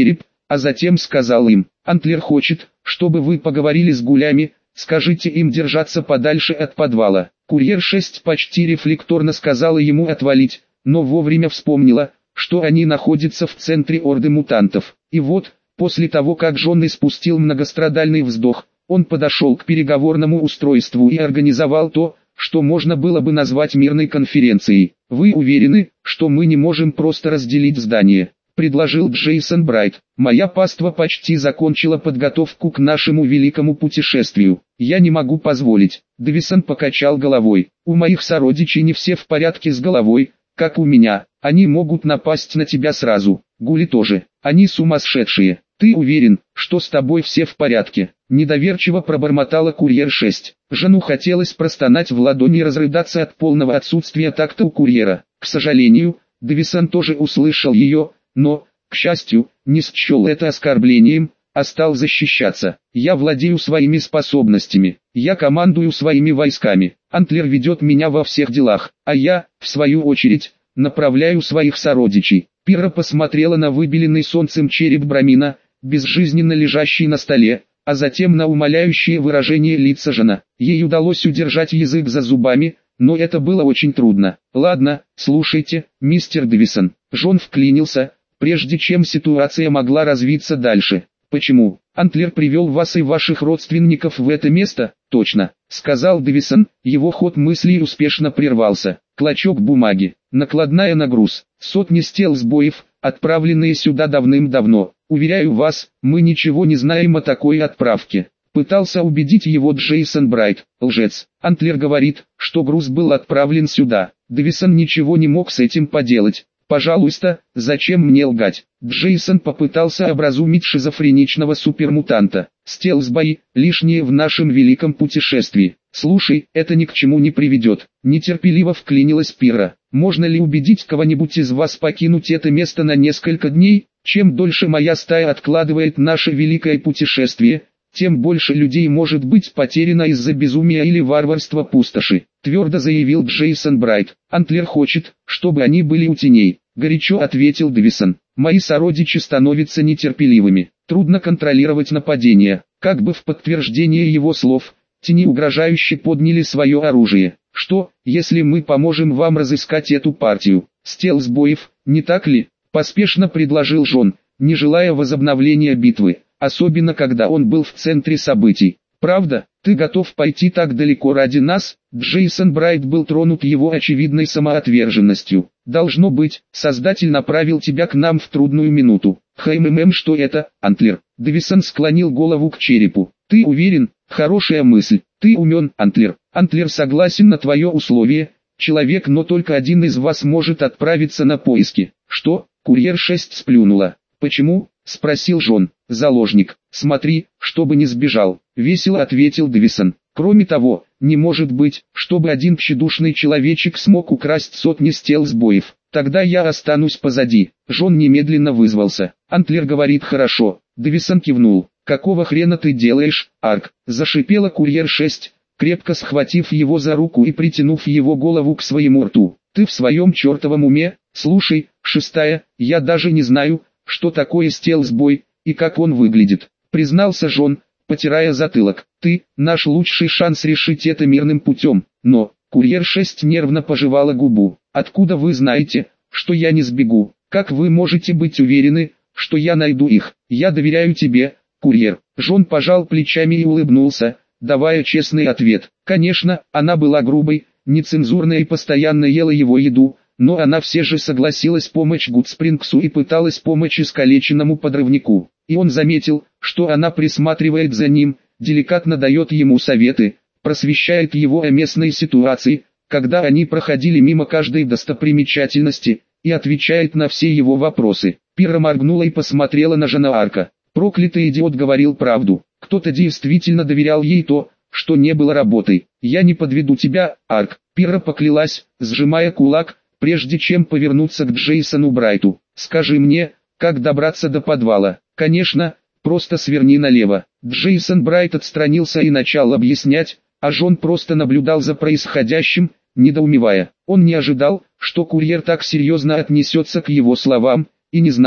S1: а затем сказал им: «Антлер хочет, чтобы вы поговорили с гулями, скажите им держаться подальше от подвала». Курьер шесть почти рефлекторно сказала ему отвалить, но вовремя вспомнила, что они находятся в центре орды мутантов. И вот, после того как Джон испустил многострадальный вздох, он подошел к переговорному устройству и организовал то, что можно было бы назвать мирной конференцией. «Вы уверены, что мы не можем просто разделить здание?» — предложил Джейсон Брайт. «Моя паства почти закончила подготовку к нашему великому путешествию. Я не могу позволить». Дэвисон покачал головой. «У моих сородичей не все в порядке с головой, как у меня. Они могут напасть на тебя сразу. Гули тоже. Они сумасшедшие. Ты уверен, что с тобой все в порядке?» Недоверчиво пробормотала курьер шесть. Жену хотелось простонать в ладони и разрыдаться от полного отсутствия такта у курьера. К сожалению, Дэвисон тоже услышал ее, но, к счастью, не счел это оскорблением, а стал защищаться. «Я владею своими способностями, я командую своими войсками, Антлер ведет меня во всех делах, а я, в свою очередь, направляю своих сородичей». Пирра посмотрела на выбеленный солнцем череп Брамина, безжизненно лежащий на столе, а затем на умоляющее выражение лица Жона. Ей удалось удержать язык за зубами, но это было очень трудно. «Ладно, слушайте, мистер Дэвисон». Жон вклинился, прежде чем ситуация могла развиться дальше. «Почему? Антлер привел вас и ваших родственников в это место?» «Точно», — сказал Дэвисон, его ход мыслей успешно прервался. Клочок бумаги, накладная на груз, сотни стелс-боев, отправленные сюда давным-давно. Уверяю вас, мы ничего не знаем о такой отправке. Пытался убедить его Джейсон Брайт. Лжец. Антлер говорит, что груз был отправлен сюда. Дэвисон ничего не мог с этим поделать. Пожалуйста, зачем мне лгать? Джейсон попытался образумить шизофреничного супермутанта. Стелс-бои, лишние в нашем великом путешествии. Слушай, это ни к чему не приведет. Нетерпеливо вклинилась Пирра. Можно ли убедить кого-нибудь из вас покинуть это место на несколько дней? Чем дольше моя стая откладывает наше великое путешествие, тем больше людей может быть потеряно из-за безумия или варварства пустоши, твердо заявил Джейсон Брайт. Антлер хочет, чтобы они были у теней, горячо ответил Дэвисон. Мои сородичи становятся нетерпеливыми, трудно контролировать нападения. Как бы в подтверждение его слов, тени угрожающе подняли свое оружие. Что, если мы поможем вам разыскать эту партию стелс-боев, не так ли? Поспешно предложил Джон, не желая возобновления битвы, особенно когда он был в центре событий. «Правда, ты готов пойти так далеко ради нас?» Джейсон Брайт был тронут его очевидной самоотверженностью. «Должно быть, Создатель направил тебя к нам в трудную минуту». «Хм, что это, Антлер?» Дэвисон склонил голову к черепу. «Ты уверен? Хорошая мысль. Ты умен, Антлер. Антлер согласен на твое условие. Человек, но только один из вас может отправиться на поиски». «Что?» Курьер шесть сплюнула. «Почему?» — спросил Джон. «Заложник. Смотри, чтобы не сбежал», — весело ответил Дэвисон. «Кроме того, не может быть, чтобы один тщедушный человечек смог украсть сотни стелс-боев. Тогда я останусь позади». Джон немедленно вызвался. Антлер говорит хорошо. Дэвисон кивнул. «Какого хрена ты делаешь, Арк?» — зашипела курьер шесть, крепко схватив его за руку и притянув его голову к своему рту. «Ты в своем чертовом уме? Слушай, шестая, я даже не знаю, что такое стелс-бой, и как он выглядит», — признался Джон, потирая затылок. «Ты, наш лучший шанс решить это мирным путем». «Но», — курьер шесть нервно пожевала губу, «откуда вы знаете, что я не сбегу? Как вы можете быть уверены, что я найду их? Я доверяю тебе, курьер». Джон пожал плечами и улыбнулся, давая честный ответ. Конечно, она была грубой, нецензурной и постоянно ела его еду, но она все же согласилась помочь Гудспрингсу и пыталась помочь искалеченному подрывнику. И он заметил, что она присматривает за ним, деликатно дает ему советы, просвещает его о местной ситуации, когда они проходили мимо каждой достопримечательности, и отвечает на все его вопросы. Пирра моргнула и посмотрела на Жона Арка. Проклятый идиот говорил правду. Кто-то действительно доверял ей то, что не было работой. «Я не подведу тебя, Арк», — Пирра поклялась, сжимая кулак, прежде чем повернуться к Джейсону Брайту. «Скажи мне, как добраться до подвала?» «Конечно, просто сверни налево». Джейсон Брайт отстранился и начал объяснять, а Джон просто наблюдал за происходящим, недоумевая. Он не ожидал, что курьер так серьезно отнесется к его словам, и не знал,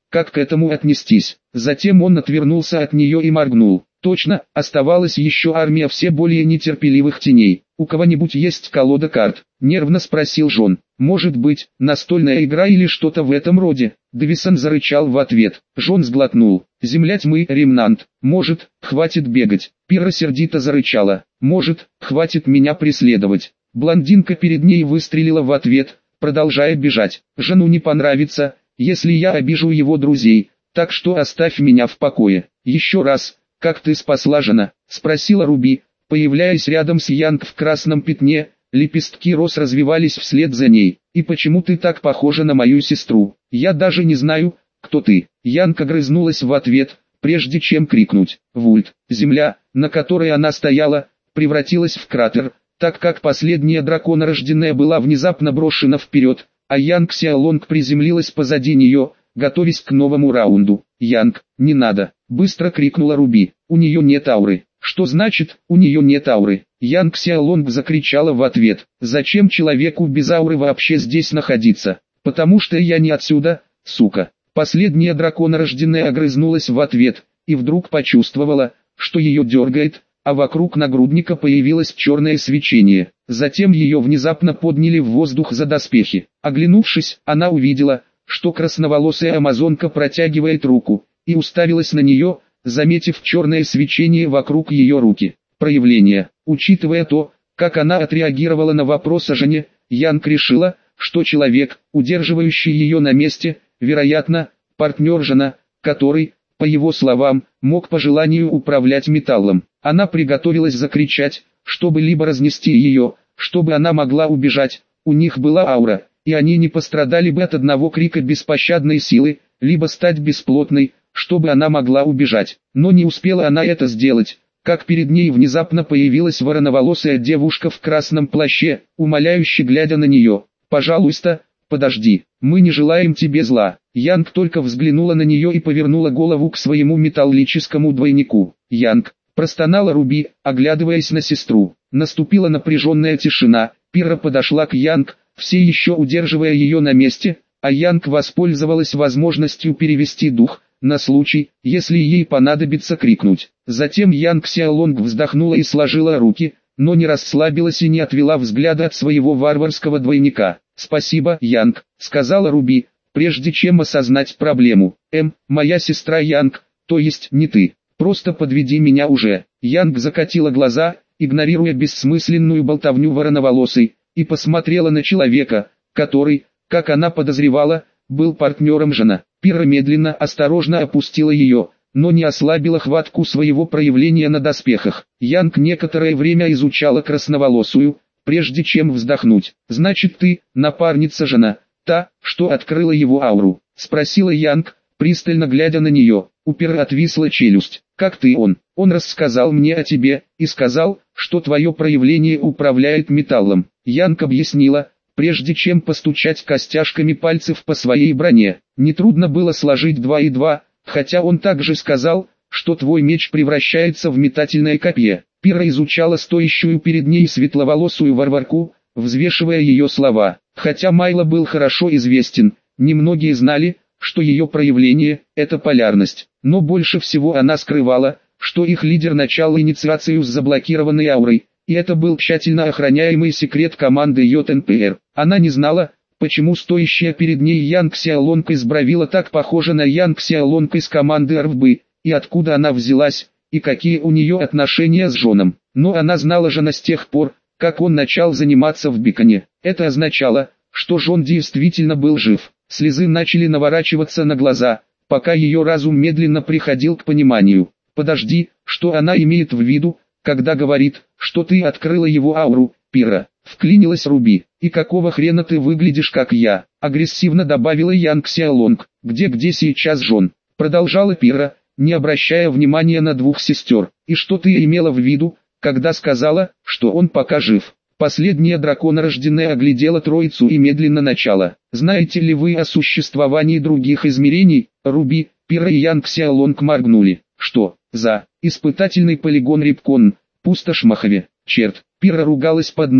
S1: как к этому отнестись. Затем он отвернулся от нее и моргнул. Точно, оставалась еще армия все более нетерпеливых теней. «У кого-нибудь есть колода карт?» — нервно спросил Джон. «Может быть, настольная игра или что-то в этом роде?» Дэвисон зарычал в ответ. Джон сглотнул. «Земля тьмы, ремнант. Может, хватит бегать?» Пира сердито зарычала. «Может, хватит меня преследовать?» Блондинка перед ней выстрелила в ответ, продолжая бежать. «Жену не понравится, если я обижу его друзей, так что оставь меня в покое». «Еще раз, как ты спасла Жена?» — спросила Руби, появляясь рядом с Янг в красном пятне. Лепестки роз развивались вслед за ней. «И почему ты так похожа на мою сестру? Я даже не знаю, кто ты». Янг огрызнулась в ответ, прежде чем крикнуть. Вульт. Земля, на которой она стояла, превратилась в кратер, так как последняя драконорожденная была внезапно брошена вперед, а Янг Сяолонг приземлилась позади нее, готовясь к новому раунду. «Янг, не надо!» — быстро крикнула Руби. «У нее нет ауры». «Что значит, у нее нет ауры?» Янг Сяолонг закричала в ответ. «Зачем человеку без ауры вообще здесь находиться? Потому что я не отсюда, сука». Последняя драконорожденная огрызнулась в ответ, и вдруг почувствовала, что ее дергает, а вокруг нагрудника появилось черное свечение. Затем ее внезапно подняли в воздух за доспехи. Оглянувшись, она увидела, что красноволосая амазонка протягивает руку, и уставилась на нее, заметив черное свечение вокруг ее руки. Проявление. Учитывая то, как она отреагировала на вопрос о жене, Янг решила, что человек, удерживающий ее на месте, вероятно, партнер жена, который, по его словам, мог по желанию управлять металлом. Она приготовилась закричать, чтобы либо разнести ее, чтобы она могла убежать. У них была аура, и они не пострадали бы от одного крика беспощадной силы, либо стать бесплотной, чтобы она могла убежать. Но не успела она это сделать, как перед ней внезапно появилась вороноволосая девушка в красном плаще, умоляюще глядя на нее. «Пожалуйста, подожди, мы не желаем тебе зла». Янг только взглянула на нее и повернула голову к своему металлическому двойнику. «Янг», — простонала Руби, оглядываясь на сестру. Наступила напряженная тишина. Пира подошла к Янг, все еще удерживая ее на месте, а Янг воспользовалась возможностью перевести дух, на случай, если ей понадобится крикнуть. Затем Янг Сяолонг вздохнула и сложила руки, но не расслабилась и не отвела взгляда от своего варварского двойника. «Спасибо, Янг», — сказала Руби, прежде чем осознать проблему. «Эм, моя сестра Янг, то есть не ты. Просто подведи меня уже». Янг закатила глаза, игнорируя бессмысленную болтовню вороноволосой, и посмотрела на человека, который, как она подозревала, был партнером жена. Пира медленно, осторожно опустила ее, но не ослабила хватку своего проявления на доспехах. Янг некоторое время изучала красноволосую, прежде чем вздохнуть. «Значит ты, напарница жена, та, что открыла его ауру?» — спросила Янг, пристально глядя на нее. У Пиры отвисла челюсть. «Как ты он? Он рассказал мне о тебе, и сказал, что твое проявление управляет металлом». Янг объяснила, прежде чем постучать костяшками пальцев по своей броне. «Нетрудно было сложить два и два, хотя он также сказал, что твой меч превращается в метательное копье». Пира изучала стоящую перед ней светловолосую варварку, взвешивая ее слова. Хотя Майло был хорошо известен, немногие знали, что ее проявление – это полярность. Но больше всего она скрывала, что их лидер начал инициацию с заблокированной аурой, и это был тщательно охраняемый секрет команды J N P R. Она не знала, почему стоящая перед ней Янг Сяолонг из Бравила так похожа на Янг Сяолонг из команды эр эф би, и откуда она взялась, и какие у нее отношения с Джоном. Но она знала Жона с тех пор, как он начал заниматься в Биконе. Это означало, что Джон действительно был жив. Слезы начали наворачиваться на глаза, пока ее разум медленно приходил к пониманию. «Подожди, что она имеет в виду, когда говорит, что ты открыла его ауру, Пира?» — вклинилась Руби. «И какого хрена ты выглядишь как я?» — агрессивно добавила Янг Сяолонг. «Где-где сейчас Джон?» — продолжала Пира, не обращая внимания на двух сестер. «И что ты имела в виду, когда сказала, что он пока жив?» Последняя драконорожденная оглядела троицу и медленно начала. «Знаете ли вы о существовании других измерений?» Руби, Пира и Янг Сяолонг моргнули. «Что за испытательный полигон Рипкон, пустошь Махове?» «Черт!» Пира ругалась под нос,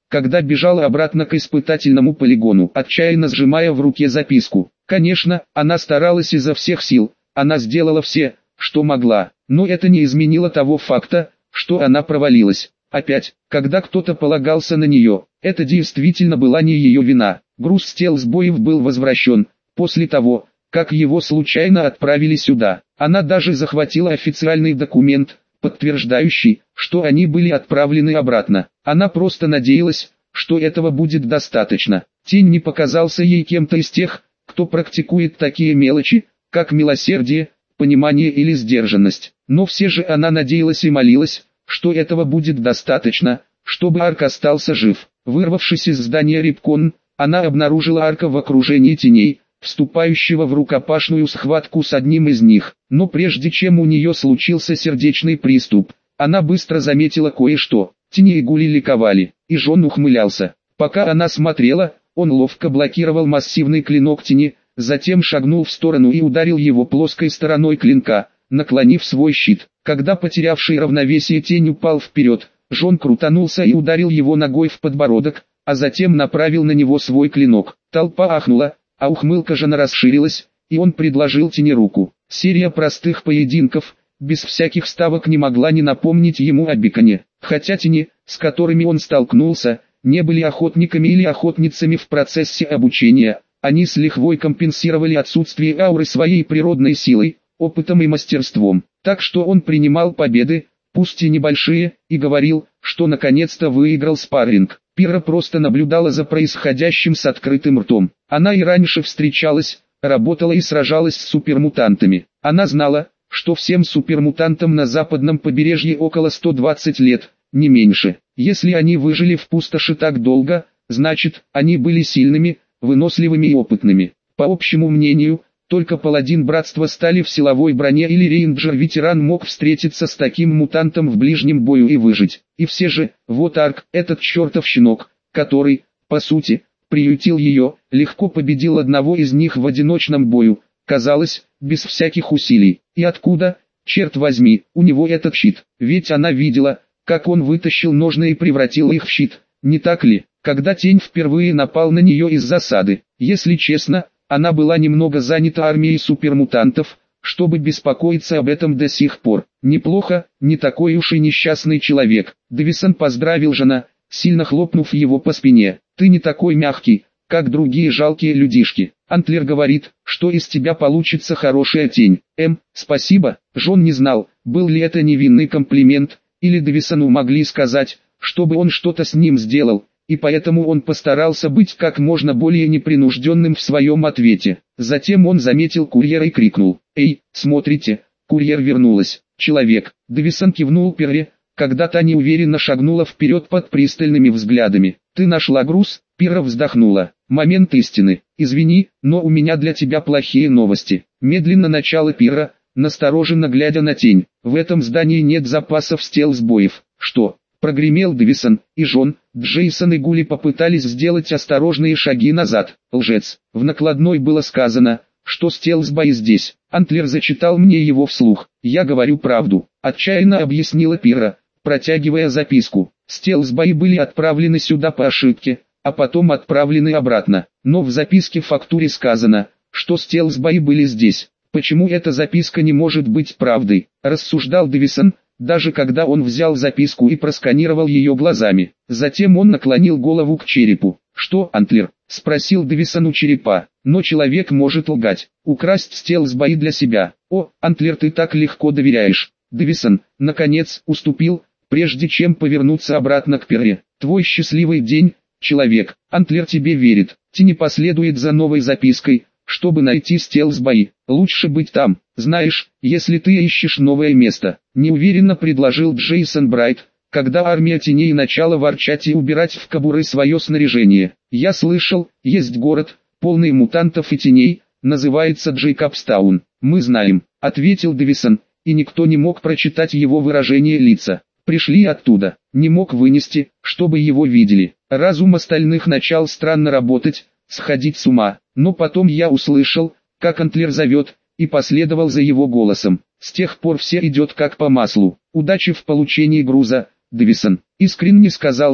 S1: когда бежала обратно к испытательному полигону, отчаянно сжимая в руке записку. Конечно, она старалась изо всех сил, она сделала все, что могла, но это не изменило того факта, что она провалилась. Опять, когда кто-то полагался на нее, это действительно была не ее вина. Груз с тел сбоев был возвращен, после того, как его случайно отправили сюда. Она даже захватила официальный документ, подтверждающий, что они были отправлены обратно. Она просто надеялась, что этого будет достаточно. Тень не показался ей кем-то из тех, кто практикует такие мелочи, как милосердие, понимание или сдержанность. Но все же она надеялась и молилась, что этого будет достаточно, чтобы Арк остался жив. Вырвавшись из здания Рипкон, она обнаружила Арка в окружении теней, вступающего в рукопашную схватку с одним из них. Но прежде чем у нее случился сердечный приступ, она быстро заметила кое-что. Тени и гули ликовали, и Жон ухмылялся. Пока она смотрела, он ловко блокировал массивный клинок тени, затем шагнул в сторону и ударил его плоской стороной клинка, наклонив свой щит. Когда потерявший равновесие тень упал вперед, Жон крутанулся и ударил его ногой в подбородок, а затем направил на него свой клинок. Толпа ахнула, а ухмылка Жона расширилась, и он предложил тени руку. Серия простых поединков, без всяких ставок, не могла не напомнить ему о Биконе. Хотя тени, с которыми он столкнулся, не были охотниками или охотницами в процессе обучения, они с лихвой компенсировали отсутствие ауры своей природной силой, опытом и мастерством. Так что он принимал победы, пусть и небольшие, и говорил, что наконец-то выиграл спарринг. Пира просто наблюдала за происходящим с открытым ртом. Она и раньше встречалась, работала и сражалась с супермутантами. Она знала, что всем супермутантам на западном побережье около ста двадцати лет, не меньше. Если они выжили в пустоши так долго, значит, они были сильными, выносливыми и опытными. По общему мнению, только паладин братства стали в силовой броне или рейнджер-ветеран мог встретиться с таким мутантом в ближнем бою и выжить. И все же, вот Арк, этот чертов щенок, который, по сути, приютил ее, легко победил одного из них в одиночном бою, казалось, без всяких усилий. И откуда, черт возьми, у него этот щит? Ведь она видела, как он вытащил ножны и превратил их в щит, не так ли? Когда тень впервые напал на нее из засады, если честно, она была немного занята армией супермутантов, чтобы беспокоиться об этом до сих пор. Неплохо, не такой уж и несчастный человек. Дэвисон поздравил Жона, сильно хлопнув его по спине. Ты не такой мягкий, как другие жалкие людишки. Антлер говорит, что из тебя получится хорошая тень. Эм, спасибо. Жон не знал, был ли это невинный комплимент, или Дэвисону могли сказать, чтобы он что-то с ним сделал, и поэтому он постарался быть как можно более непринужденным в своем ответе. Затем он заметил курьера и крикнул: «Эй, смотрите, курьер вернулась!» «Человек!» Дэвисон кивнул Пирре, когда та неуверенно шагнула вперед под пристальными взглядами. «Ты нашла груз?» Пирра вздохнула. «Момент истины. Извини, но у меня для тебя плохие новости». Медленно начала Пирра, настороженно глядя на тень. «В этом здании нет запасов стелс-боев». «Что?» Прогремел Дэвисон, и Жон, Джейсон и Гули попытались сделать осторожные шаги назад. «Лжец». В накладной было сказано, что стелс-бои здесь. Антлер зачитал мне его вслух. «Я говорю правду», — отчаянно объяснила Пирра, протягивая записку. «Стелс-бои были отправлены сюда по ошибке, а потом отправлены обратно. Но в записке в фактуре сказано, что стелс-бои были здесь. Почему эта записка не может быть правдой?» — рассуждал Дэвисон, даже когда он взял записку и просканировал ее глазами. Затем он наклонил голову к черепу. «Что, Антлер?» — спросил Дэвисон у черепа. «Но человек может лгать, украсть стелс-бои для себя». «О, Антлер, ты так легко доверяешь». Дэвисон, наконец, уступил, прежде чем повернуться обратно к Пирре. «Твой счастливый день, человек. Антлер тебе верит. Тени последует за новой запиской, чтобы найти стелс-бои. Лучше быть там, знаешь, если ты ищешь новое место», — неуверенно предложил Джейсон Брайт, когда армия теней начала ворчать и убирать в кобуры свое снаряжение. «Я слышал, есть город, полный мутантов и теней, называется Джейкобстаун». «Мы знаем», — ответил Дэвисон, и никто не мог прочитать его выражение лица. «Пришли оттуда, не мог вынести, чтобы его видели». Разум остальных начал странно работать, сходить с ума. Но потом я услышал, как Антлер зовет, и последовал за его голосом. С тех пор все идет как по маслу. «Удачи в получении груза, Дэвисон», — искренне сказал Жон.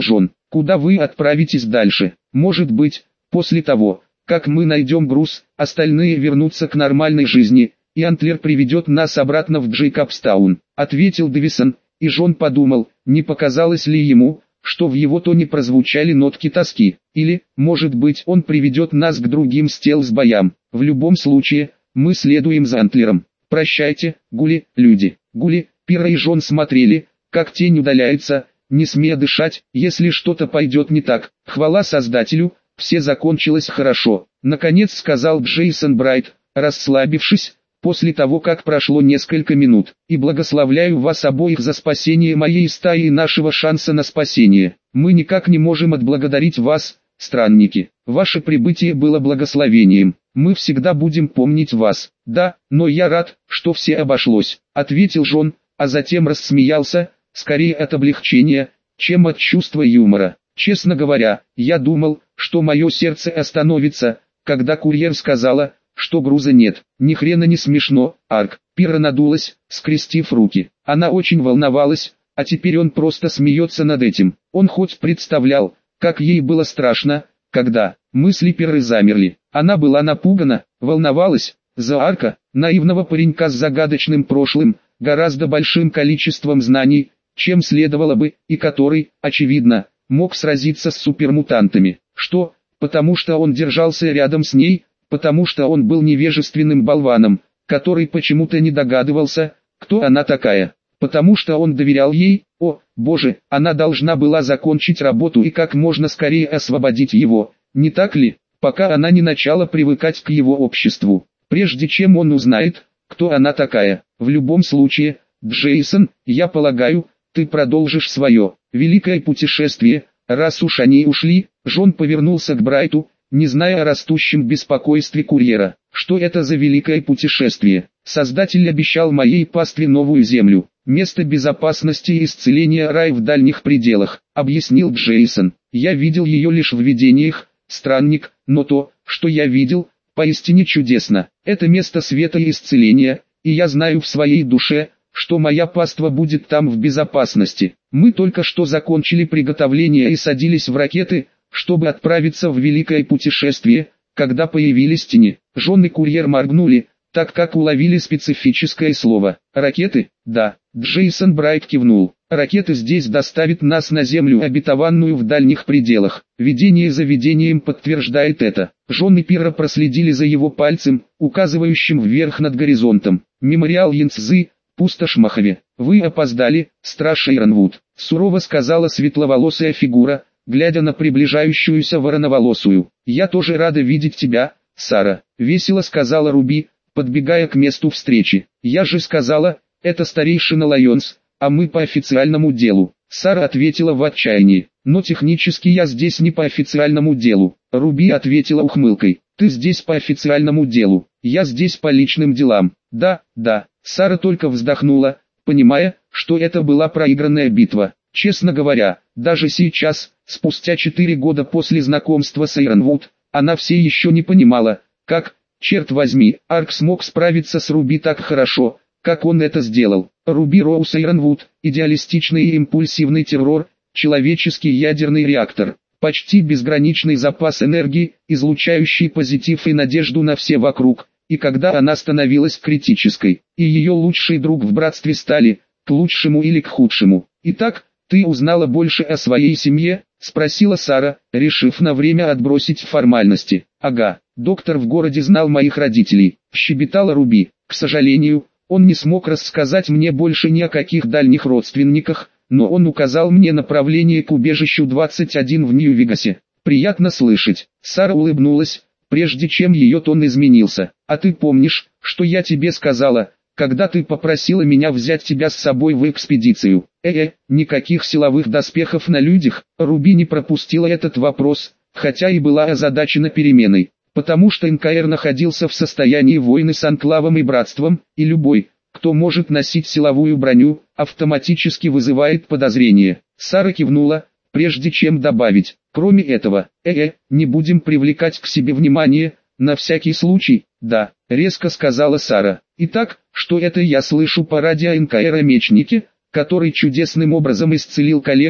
S1: Куда вы отправитесь дальше? Может быть, после того, как мы найдем груз, остальные вернутся к нормальной жизни, и Антлер приведет нас обратно в Джейкобстаун», — ответил Дэвисон, и Джон подумал, не показалось ли ему, что в его тоне прозвучали нотки тоски, или, может быть, он приведет нас к другим стелс-боям. В любом случае, мы следуем за Антлером. «Прощайте, Гули, люди». Гули, Пира и Джон смотрели, как тень удаляется, не смея дышать, если что-то пойдет не так. Хвала Создателю, все закончилось хорошо, наконец сказал Джейсон Брайт, расслабившись, после того как прошло несколько минут, и благословляю вас обоих за спасение моей стаи и нашего шанса на спасение. Мы никак не можем отблагодарить вас, странники. Ваше прибытие было благословением. Мы всегда будем помнить вас. Да, но я рад, что все обошлось, ответил Джон, а затем рассмеялся, скорее от облегчения, чем от чувства юмора. Честно говоря, я думал, что мое сердце остановится, когда курьер сказала, что груза нет. Ни хрена не смешно, Арк. Пира надулась, скрестив руки. Она очень волновалась, а теперь он просто смеется над этим. Он хоть представлял, как ей было страшно, когда мысли Пиры замерли. Она была напугана, волновалась за Арка, наивного паренька с загадочным прошлым, гораздо большим количеством знаний, чем следовало бы, и который, очевидно, мог сразиться с супермутантами. Что? Потому что он держался рядом с ней, потому что он был невежественным болваном, который почему-то не догадывался, кто она такая. Потому что он доверял ей. О, боже, она должна была закончить работу и как можно скорее освободить его, не так ли, пока она не начала привыкать к его обществу, прежде чем он узнает, кто она такая. В любом случае, Джейсон, я полагаю, ты продолжишь свое великое путешествие, раз уж они ушли. Джон повернулся к Брайту, не зная о растущем беспокойстве курьера. Что это за великое путешествие? Создатель обещал моей пастве новую землю, место безопасности и исцеления, рай в дальних пределах, объяснил Джейсон. Я видел ее лишь в видениях, странник, но то, что я видел, поистине чудесно. Это место света и исцеления, и я знаю в своей душе, что моя паства будет там в безопасности. Мы только что закончили приготовление и садились в ракеты, чтобы отправиться в великое путешествие, когда появились тени. Джон и курьер моргнули, так как уловили специфическое слово. «Ракеты?» «Да». Джейсон Брайт кивнул. «Ракеты здесь доставят нас на землю обетованную в дальних пределах». Видение за видением подтверждает это. Джон и Пира проследили за его пальцем, указывающим вверх над горизонтом. «Мемориал Янцзы, пустошь Мохаве. Вы опоздали, страж Иронвуд», сурово сказала светловолосая фигура, глядя на приближающуюся вороноволосую. «Я тоже рада видеть тебя, Сара», — весело сказала Руби, подбегая к месту встречи. «Я же сказала, это старейшина Лайонс, а мы по официальному делу». Сара ответила в отчаянии. «Но технически я здесь не по официальному делу». Руби ответила ухмылкой. «Ты здесь по официальному делу, я здесь по личным делам». «Да, да». Сара только вздохнула, понимая, что это была проигранная битва. Честно говоря, даже сейчас, спустя четыре года после знакомства с Иронвуд, она все еще не понимала, как, черт возьми, Арк смог справиться с Руби так хорошо, как он это сделал. Руби Роуз Иронвуд, идеалистичный и импульсивный террор, человеческий ядерный реактор, почти безграничный запас энергии, излучающий позитив и надежду на все вокруг, и когда она становилась критической, и ее лучший друг в братстве стали, к лучшему или к худшему. «Итак, ты узнала больше о своей семье?» — спросила Сара, решив на время отбросить формальности. «Ага, доктор в городе знал моих родителей», — щебетала Руби. «К сожалению, он не смог рассказать мне больше ни о каких дальних родственниках, но он указал мне направление к убежищу двадцать один в Нью-Вегасе». «Приятно слышать». Сара улыбнулась, прежде чем ее тон изменился. «А ты помнишь, что я тебе сказала, когда ты попросила меня взять тебя с собой в экспедицию?» «Э-э, никаких силовых доспехов на людях». Руби не пропустила этот вопрос, хотя и была озадачена переменой, потому что эн ка эр находился в состоянии войны с Анклавом и Братством, и любой, кто может носить силовую броню, автоматически вызывает подозрение. Сара кивнула, прежде чем добавить: «Кроме этого, э-э, не будем привлекать к себе внимание, на всякий случай». «Да», — резко сказала Сара. «Итак, что это я слышу по радио эн ка эр о мечнике, который чудесным образом исцелил калеку,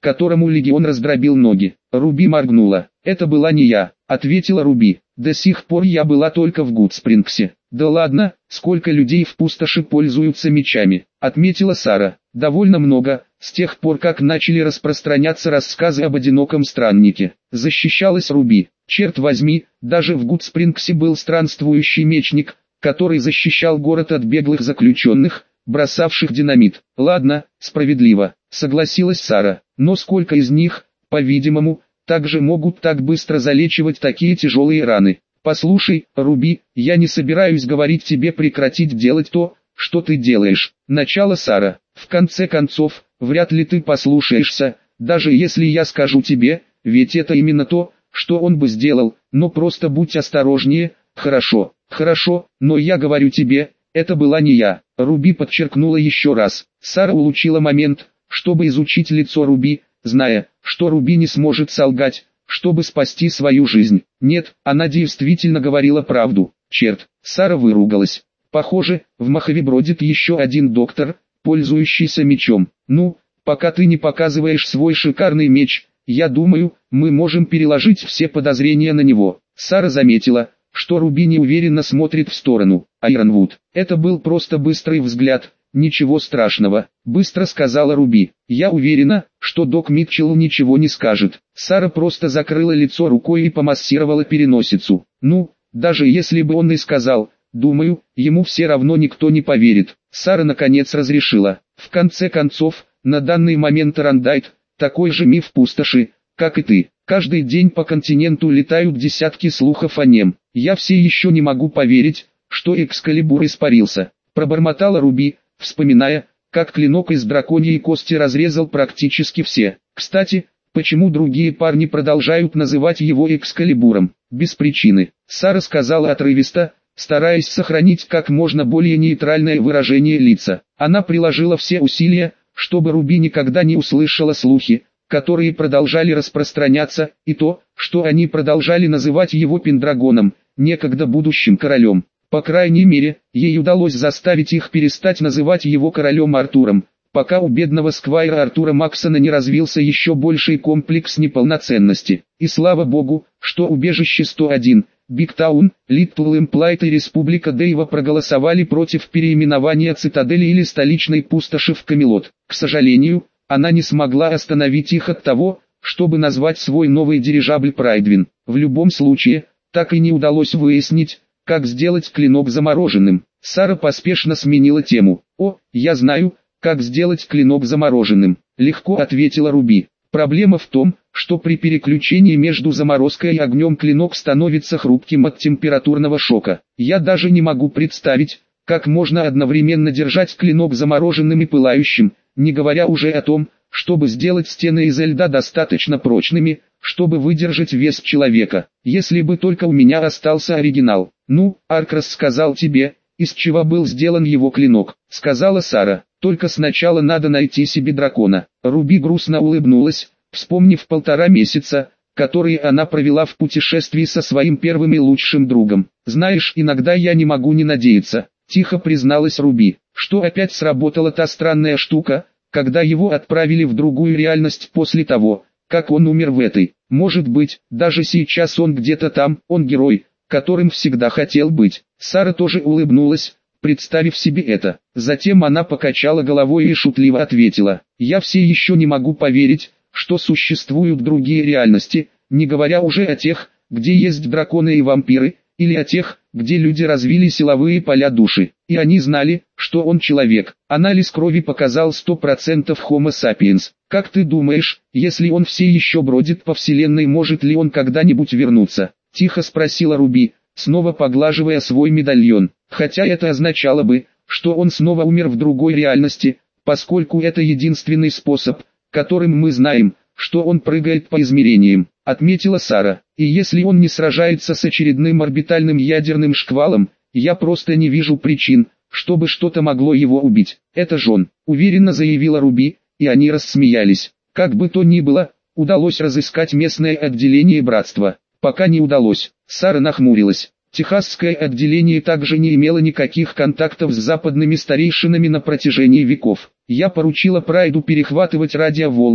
S1: которому легион раздробил ноги. Руби моргнула. «Это была не я», — ответила Руби. «До сих пор я была только в Гудспрингсе». «Да ладно, сколько людей в пустоши пользуются мечами», — отметила Сара. «Довольно много, с тех пор как начали распространяться рассказы об одиноком страннике». Защищалась Руби. «Черт возьми, даже в Гудспрингсе был странствующий мечник, который защищал город от беглых заключенных, бросавших динамит». «Ладно, справедливо», — согласилась Сара. «Но сколько из них, по-видимому, также могут так быстро залечивать такие тяжелые раны?» «Послушай, Руби, я не собираюсь говорить тебе прекратить делать то, что ты делаешь». Начало Сара. «В конце концов, вряд ли ты послушаешься, даже если я скажу тебе, ведь это именно то, что он бы сделал, но просто будь осторожнее». «Хорошо, хорошо, но я говорю тебе, это была не я». Руби подчеркнула еще раз. Сара улучила момент, чтобы изучить лицо Руби, зная, что Руби не сможет солгать, чтобы спасти свою жизнь. Нет, она действительно говорила правду. Черт, Сара выругалась. Похоже, в Махове бродит еще один доктор, пользующийся мечом. «Ну, пока ты не показываешь свой шикарный меч, я думаю, мы можем переложить все подозрения на него». Сара заметила, что Руби неуверенно смотрит в сторону. «Айронвуд». Это был просто быстрый взгляд. «Ничего страшного», — быстро сказала Руби. «Я уверена, что док Митчеллу ничего не скажет». Сара просто закрыла лицо рукой и помассировала переносицу. «Ну, даже если бы он и сказал, думаю, ему все равно никто не поверит». Сара наконец разрешила. «В конце концов, на данный момент Рандайт — такой же миф пустоши, как и ты. Каждый день по континенту летают десятки слухов о нем. Я все еще не могу поверить, что Экскалибур испарился», — пробормотала Руби, вспоминая, как клинок из драконьей кости разрезал практически все. «Кстати, почему другие парни продолжают называть его Экскалибуром?» «Без причины», — Сара сказала отрывисто, стараясь сохранить как можно более нейтральное выражение лица. Она приложила все усилия, чтобы Руби никогда не услышала слухи, которые продолжали распространяться, и то, что они продолжали называть его Пендрагоном, некогда будущим королем. По крайней мере, ей удалось заставить их перестать называть его королем Артуром, пока у бедного сквайра Артура Максона не развился еще больший комплекс неполноценности. И слава богу, что убежище сто один, Бигтаун, Литл Эмплайт и Республика Дэйва проголосовали против переименования цитадели или столичной пустоши в Камелот. К сожалению, она не смогла остановить их от того, чтобы назвать свой новый дирижабль Прайдвин. В любом случае, так и не удалось выяснить, как сделать клинок замороженным. Сара поспешно сменила тему. «О, я знаю, как сделать клинок замороженным», — легко ответила Руби. «Проблема в том, что при переключении между заморозкой и огнем клинок становится хрупким от температурного шока. Я даже не могу представить, как можно одновременно держать клинок замороженным и пылающим, не говоря уже о том, чтобы сделать стены из льда достаточно прочными, чтобы выдержать вес человека. Если бы только у меня остался оригинал». «Ну, Аркрас сказал тебе, из чего был сделан его клинок», — сказала Сара. «Только сначала надо найти себе дракона». Руби грустно улыбнулась, вспомнив полтора месяца, которые она провела в путешествии со своим первым и лучшим другом. «Знаешь, иногда я не могу не надеяться», — тихо призналась Руби, «что опять сработала та странная штука, когда его отправили в другую реальность после того, как он умер в этой. Может быть, даже сейчас он где-то там, он герой, которым всегда хотел быть». Сара тоже улыбнулась, представив себе это. Затем она покачала головой и шутливо ответила: «Я все еще не могу поверить, что существуют другие реальности, не говоря уже о тех, где есть драконы и вампиры, или о тех, где люди развили силовые поля души, и они знали, что он человек. Анализ крови показал сто процентов Homo sapiens. Как ты думаешь, если он все еще бродит по вселенной, может ли он когда-нибудь вернуться?» — тихо спросила Руби, снова поглаживая свой медальон. «Хотя это означало бы, что он снова умер в другой реальности, поскольку это единственный способ, которым мы знаем, что он прыгает по измерениям», — отметила Сара. «И если он не сражается с очередным орбитальным ядерным шквалом, я просто не вижу причин, чтобы что-то могло его убить. Это же он», — уверенно заявила Руби, и они рассмеялись. Как бы то ни было, удалось разыскать местное отделение братства. Пока не удалось. Сара нахмурилась. Техасское отделение также не имело никаких контактов с западными старейшинами на протяжении веков. «Я поручила Прайду перехватывать радиоволны», —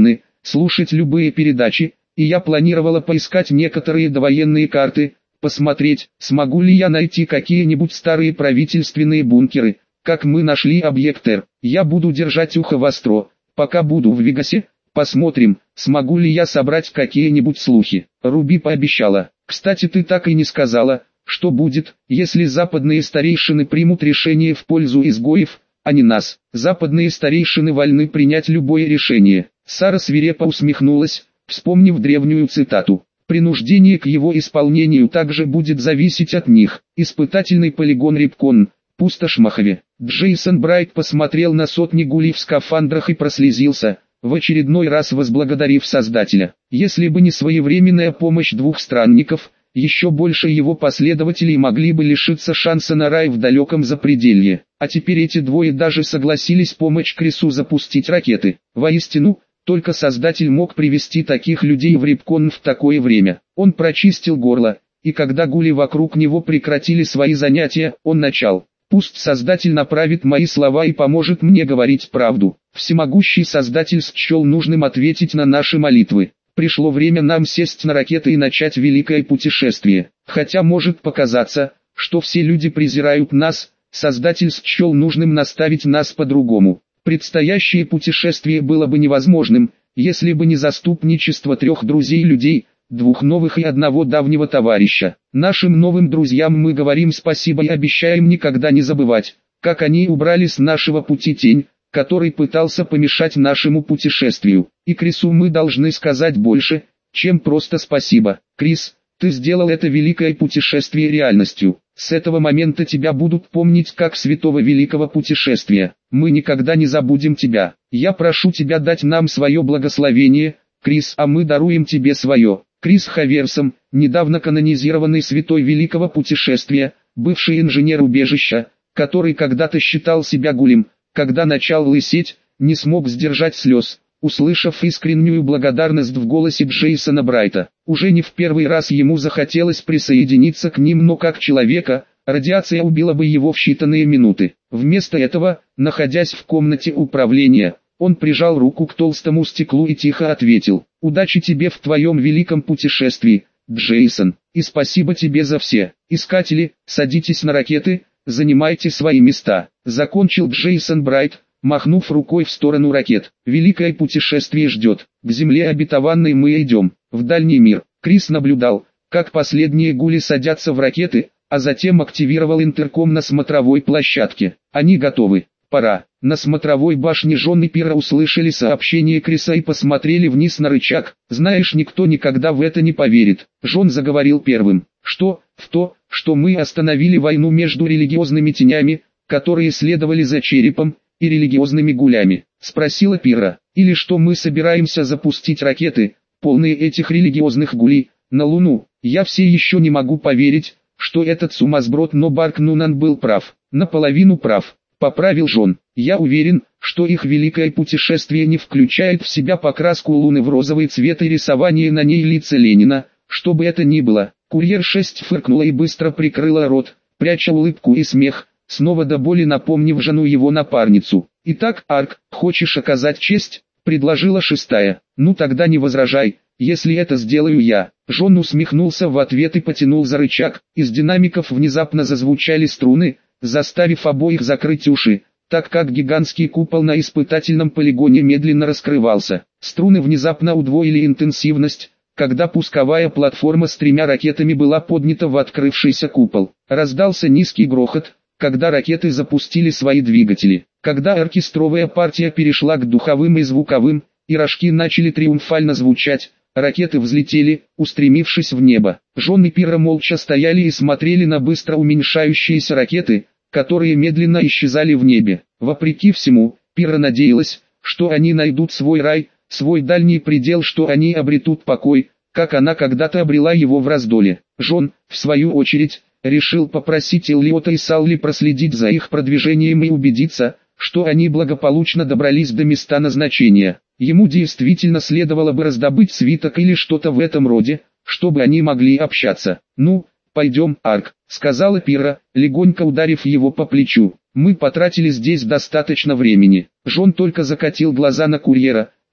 S1: слушать любые передачи, и я планировала поискать некоторые довоенные карты, посмотреть, смогу ли я найти какие-нибудь старые правительственные бункеры, как мы нашли объект Р. Я буду держать ухо востро, пока буду в Вегасе, посмотрим, смогу ли я собрать какие-нибудь слухи. Руби пообещала. Кстати, ты так и не сказала, что будет, если западные старейшины примут решение в пользу изгоев, а не нас. Западные старейшины вольны принять любое решение. Сара свирепо усмехнулась, вспомнив древнюю цитату. Принуждение к его исполнению также будет зависеть от них. Испытательный полигон Рипкон, пустошь Мохаве. Джейсон Брайт посмотрел на сотни гулей в скафандрах и прослезился, в очередной раз возблагодарив Создателя. Если бы не своевременная помощь двух странников, еще больше его последователей могли бы лишиться шанса на рай в далеком запределье. А теперь эти двое даже согласились помочь Крису запустить ракеты. Воистину, только Создатель мог привести таких людей в Рипкон в такое время. Он прочистил горло, и когда гули вокруг него прекратили свои занятия, он начал. Пусть Создатель направит мои слова и поможет мне говорить правду. Всемогущий Создатель счел нужным ответить на наши молитвы. Пришло время нам сесть на ракеты и начать великое путешествие. Хотя может показаться, что все люди презирают нас, Создатель счел нужным наставить нас по-другому. Предстоящее путешествие было бы невозможным, если бы не заступничество трех друзей-людей, двух новых и одного давнего товарища. Нашим новым друзьям мы говорим спасибо и обещаем никогда не забывать, как они убрали с нашего пути тень, который пытался помешать нашему путешествию. И Крису мы должны сказать больше, чем просто спасибо. Крис, ты сделал это великое путешествие реальностью. С этого момента тебя будут помнить как святого великого путешествия. Мы никогда не забудем тебя. Я прошу тебя дать нам свое благословение, Крис, а мы даруем тебе свое. Крис Хаверсом, недавно канонизированный святой великого путешествия, бывший инженер убежища, который когда-то считал себя гулем, когда начал лысеть, не смог сдержать слез, услышав искреннюю благодарность в голосе Джейсона Брайта. Уже не в первый раз ему захотелось присоединиться к ним, но как человека, радиация убила бы его в считанные минуты. Вместо этого, находясь в комнате управления, он прижал руку к толстому стеклу и тихо ответил: «Удачи тебе в твоем великом путешествии, Джейсон, и спасибо тебе за все. Искатели, садитесь на ракеты, занимайте свои места». Закончил Джейсон Брайт, махнув рукой в сторону ракет. «Великое путешествие ждет. К земле обетованной мы идем, в дальний мир». Крис наблюдал, как последние гули садятся в ракеты, а затем активировал интерком на смотровой площадке. «Они готовы. Пора». На смотровой башне Жон и Пира услышали сообщение Криса и посмотрели вниз на рычаг. «Знаешь, никто никогда в это не поверит». Жон заговорил первым. «Что? В то, что мы остановили войну между религиозными тенями, которые следовали за черепом, и религиозными гулями?» Спросила Пира. «Или что мы собираемся запустить ракеты, полные этих религиозных гулей, на Луну?» Я все еще не могу поверить, что этот сумасброд Нобарк Нунан был прав. Наполовину прав. Поправил Жон. «Я уверен, что их великое путешествие не включает в себя покраску Луны в розовый цвет и рисование на ней лица Ленина, что бы это ни было». Курьер шесть фыркнула и быстро прикрыла рот, пряча улыбку и смех, снова до боли напомнив жену его напарницу. «Итак, Арк, хочешь оказать честь?» — предложила шестая. «Ну тогда не возражай, если это сделаю я». Жон усмехнулся в ответ и потянул за рычаг. Из динамиков внезапно зазвучали струны, заставив обоих закрыть уши, так как гигантский купол на испытательном полигоне медленно раскрывался. Струны внезапно удвоили интенсивность, когда пусковая платформа с тремя ракетами была поднята в открывшийся купол. Раздался низкий грохот, когда ракеты запустили свои двигатели. Когда оркестровая партия перешла к духовым и звуковым, и рожки начали триумфально звучать, ракеты взлетели, устремившись в небо. Жон и Пира молча стояли и смотрели на быстро уменьшающиеся ракеты, которые медленно исчезали в небе. Вопреки всему, Пира надеялась, что они найдут свой рай, свой дальний предел, что они обретут покой, как она когда-то обрела его в раздоле. Жон, в свою очередь, решил попросить Эллиота и Салли проследить за их продвижением и убедиться, что они благополучно добрались до места назначения. Ему действительно следовало бы раздобыть свиток или что-то в этом роде, чтобы они могли общаться. «Ну, пойдем, Арк», — сказала Пира, легонько ударив его по плечу. «Мы потратили здесь достаточно времени». Жон только закатил глаза на курьера,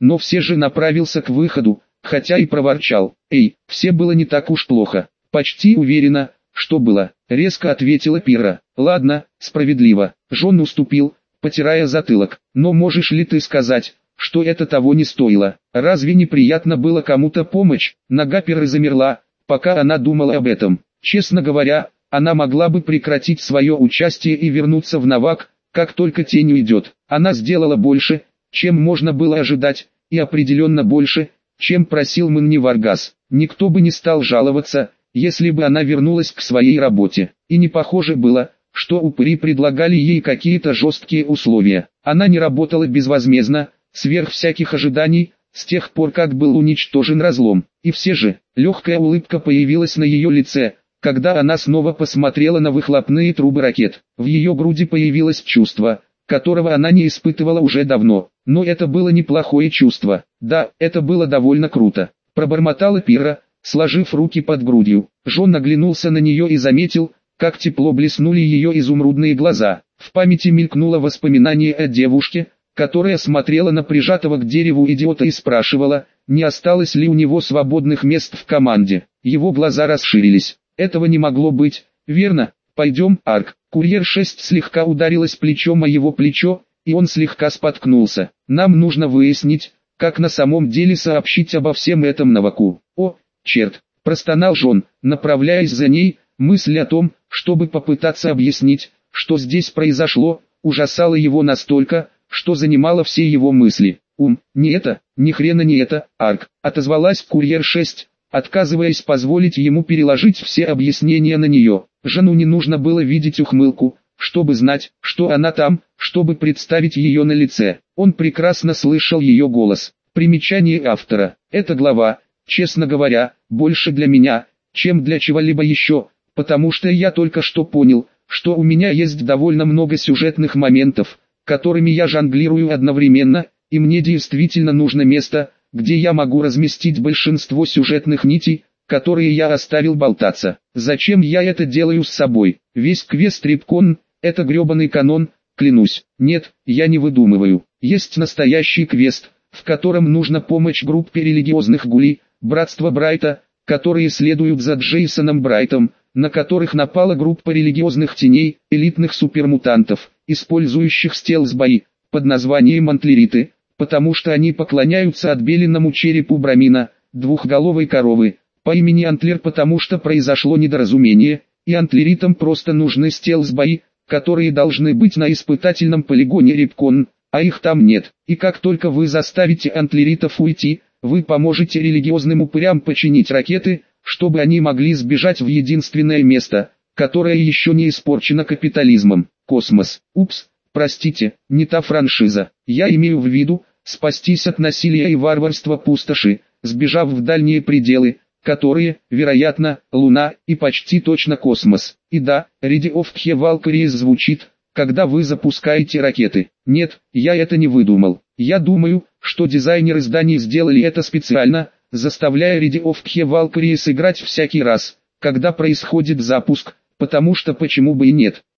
S1: но все же направился к выходу, хотя и проворчал: «Эй, все было не так уж плохо». «Почти уверена, что было», — резко ответила Пирра. «Ладно, справедливо». Джон уступил, потирая затылок. «Но можешь ли ты сказать, что это того не стоило? Разве неприятно было кому-то помочь?» Нога Пирры замерла, пока она думала об этом. Честно говоря, она могла бы прекратить свое участие и вернуться в Навак, как только тень уйдет. Она сделала больше, чем можно было ожидать, и определенно больше, чем просил Манни Варгас. Никто бы не стал жаловаться, если бы она вернулась к своей работе. И не похоже было, что упыри предлагали ей какие-то жесткие условия. Она не работала безвозмездно, сверх всяких ожиданий, с тех пор как был уничтожен разлом. И все же, легкая улыбка появилась на ее лице, когда она снова посмотрела на выхлопные трубы ракет. В ее груди появилось чувство, которого она не испытывала уже давно. Но это было неплохое чувство. Да, это было довольно круто. Пробормотала Пирра, сложив руки под грудью. Джон оглянулся на нее и заметил, как тепло блеснули ее изумрудные глаза. В памяти мелькнуло воспоминание о девушке, которая смотрела на прижатого к дереву идиота и спрашивала, не осталось ли у него свободных мест в команде. Его глаза расширились. Этого не могло быть, верно? Пойдем, Арк. Курьер шесть слегка ударилась плечом о его плечо, и он слегка споткнулся. Нам нужно выяснить, как на самом деле сообщить обо всем этом Наваку. О, черт, простонал Джон, направляясь за ней. Мысль о том, чтобы попытаться объяснить, что здесь произошло, ужасала его настолько, что занимала все его мысли. Ум, не это, ни хрена не это, Арк, отозвалась Курьер шесть, отказываясь позволить ему переложить все объяснения на нее. Жену не нужно было видеть ухмылку, чтобы знать, что она там, чтобы представить ее на лице. Он прекрасно слышал ее голос. Примечание автора. Эта глава, честно говоря, больше для меня, чем для чего-либо еще, потому что я только что понял, что у меня есть довольно много сюжетных моментов, которыми я жонглирую одновременно, и мне действительно нужно место, где я могу разместить большинство сюжетных нитей, которые я оставил болтаться. Зачем я это делаю с собой? Весь квест Рипкон – это гребаный канон, клянусь. Нет, я не выдумываю. Есть настоящий квест, в котором нужно помочь группе религиозных гулей, братства Брайта, которые следуют за Джейсоном Брайтом, на которых напала группа религиозных теней, элитных супермутантов, использующих стелс-бои, под названием антлериты, потому что они поклоняются отбеленному черепу Брамина, двухголовой коровы, по имени Антлер, потому что произошло недоразумение, и антлеритам просто нужны стелс-бои, которые должны быть на испытательном полигоне Рипкон, а их там нет. И как только вы заставите антлеритов уйти, вы поможете религиозным упырям починить ракеты, чтобы они могли сбежать в единственное место, которое еще не испорчено капитализмом – космос. Упс, простите, не та франшиза. Я имею в виду, спастись от насилия и варварства пустоши, сбежав в дальние пределы, которые, вероятно, Луна и почти точно космос. И да, Ready of the Valkyries звучит, когда вы запускаете ракеты. Нет, я это не выдумал. Я думаю, что дизайнеры зданий сделали это специально, заставляя Ready of the Valkyries играть всякий раз, когда происходит запуск, потому что почему бы и нет.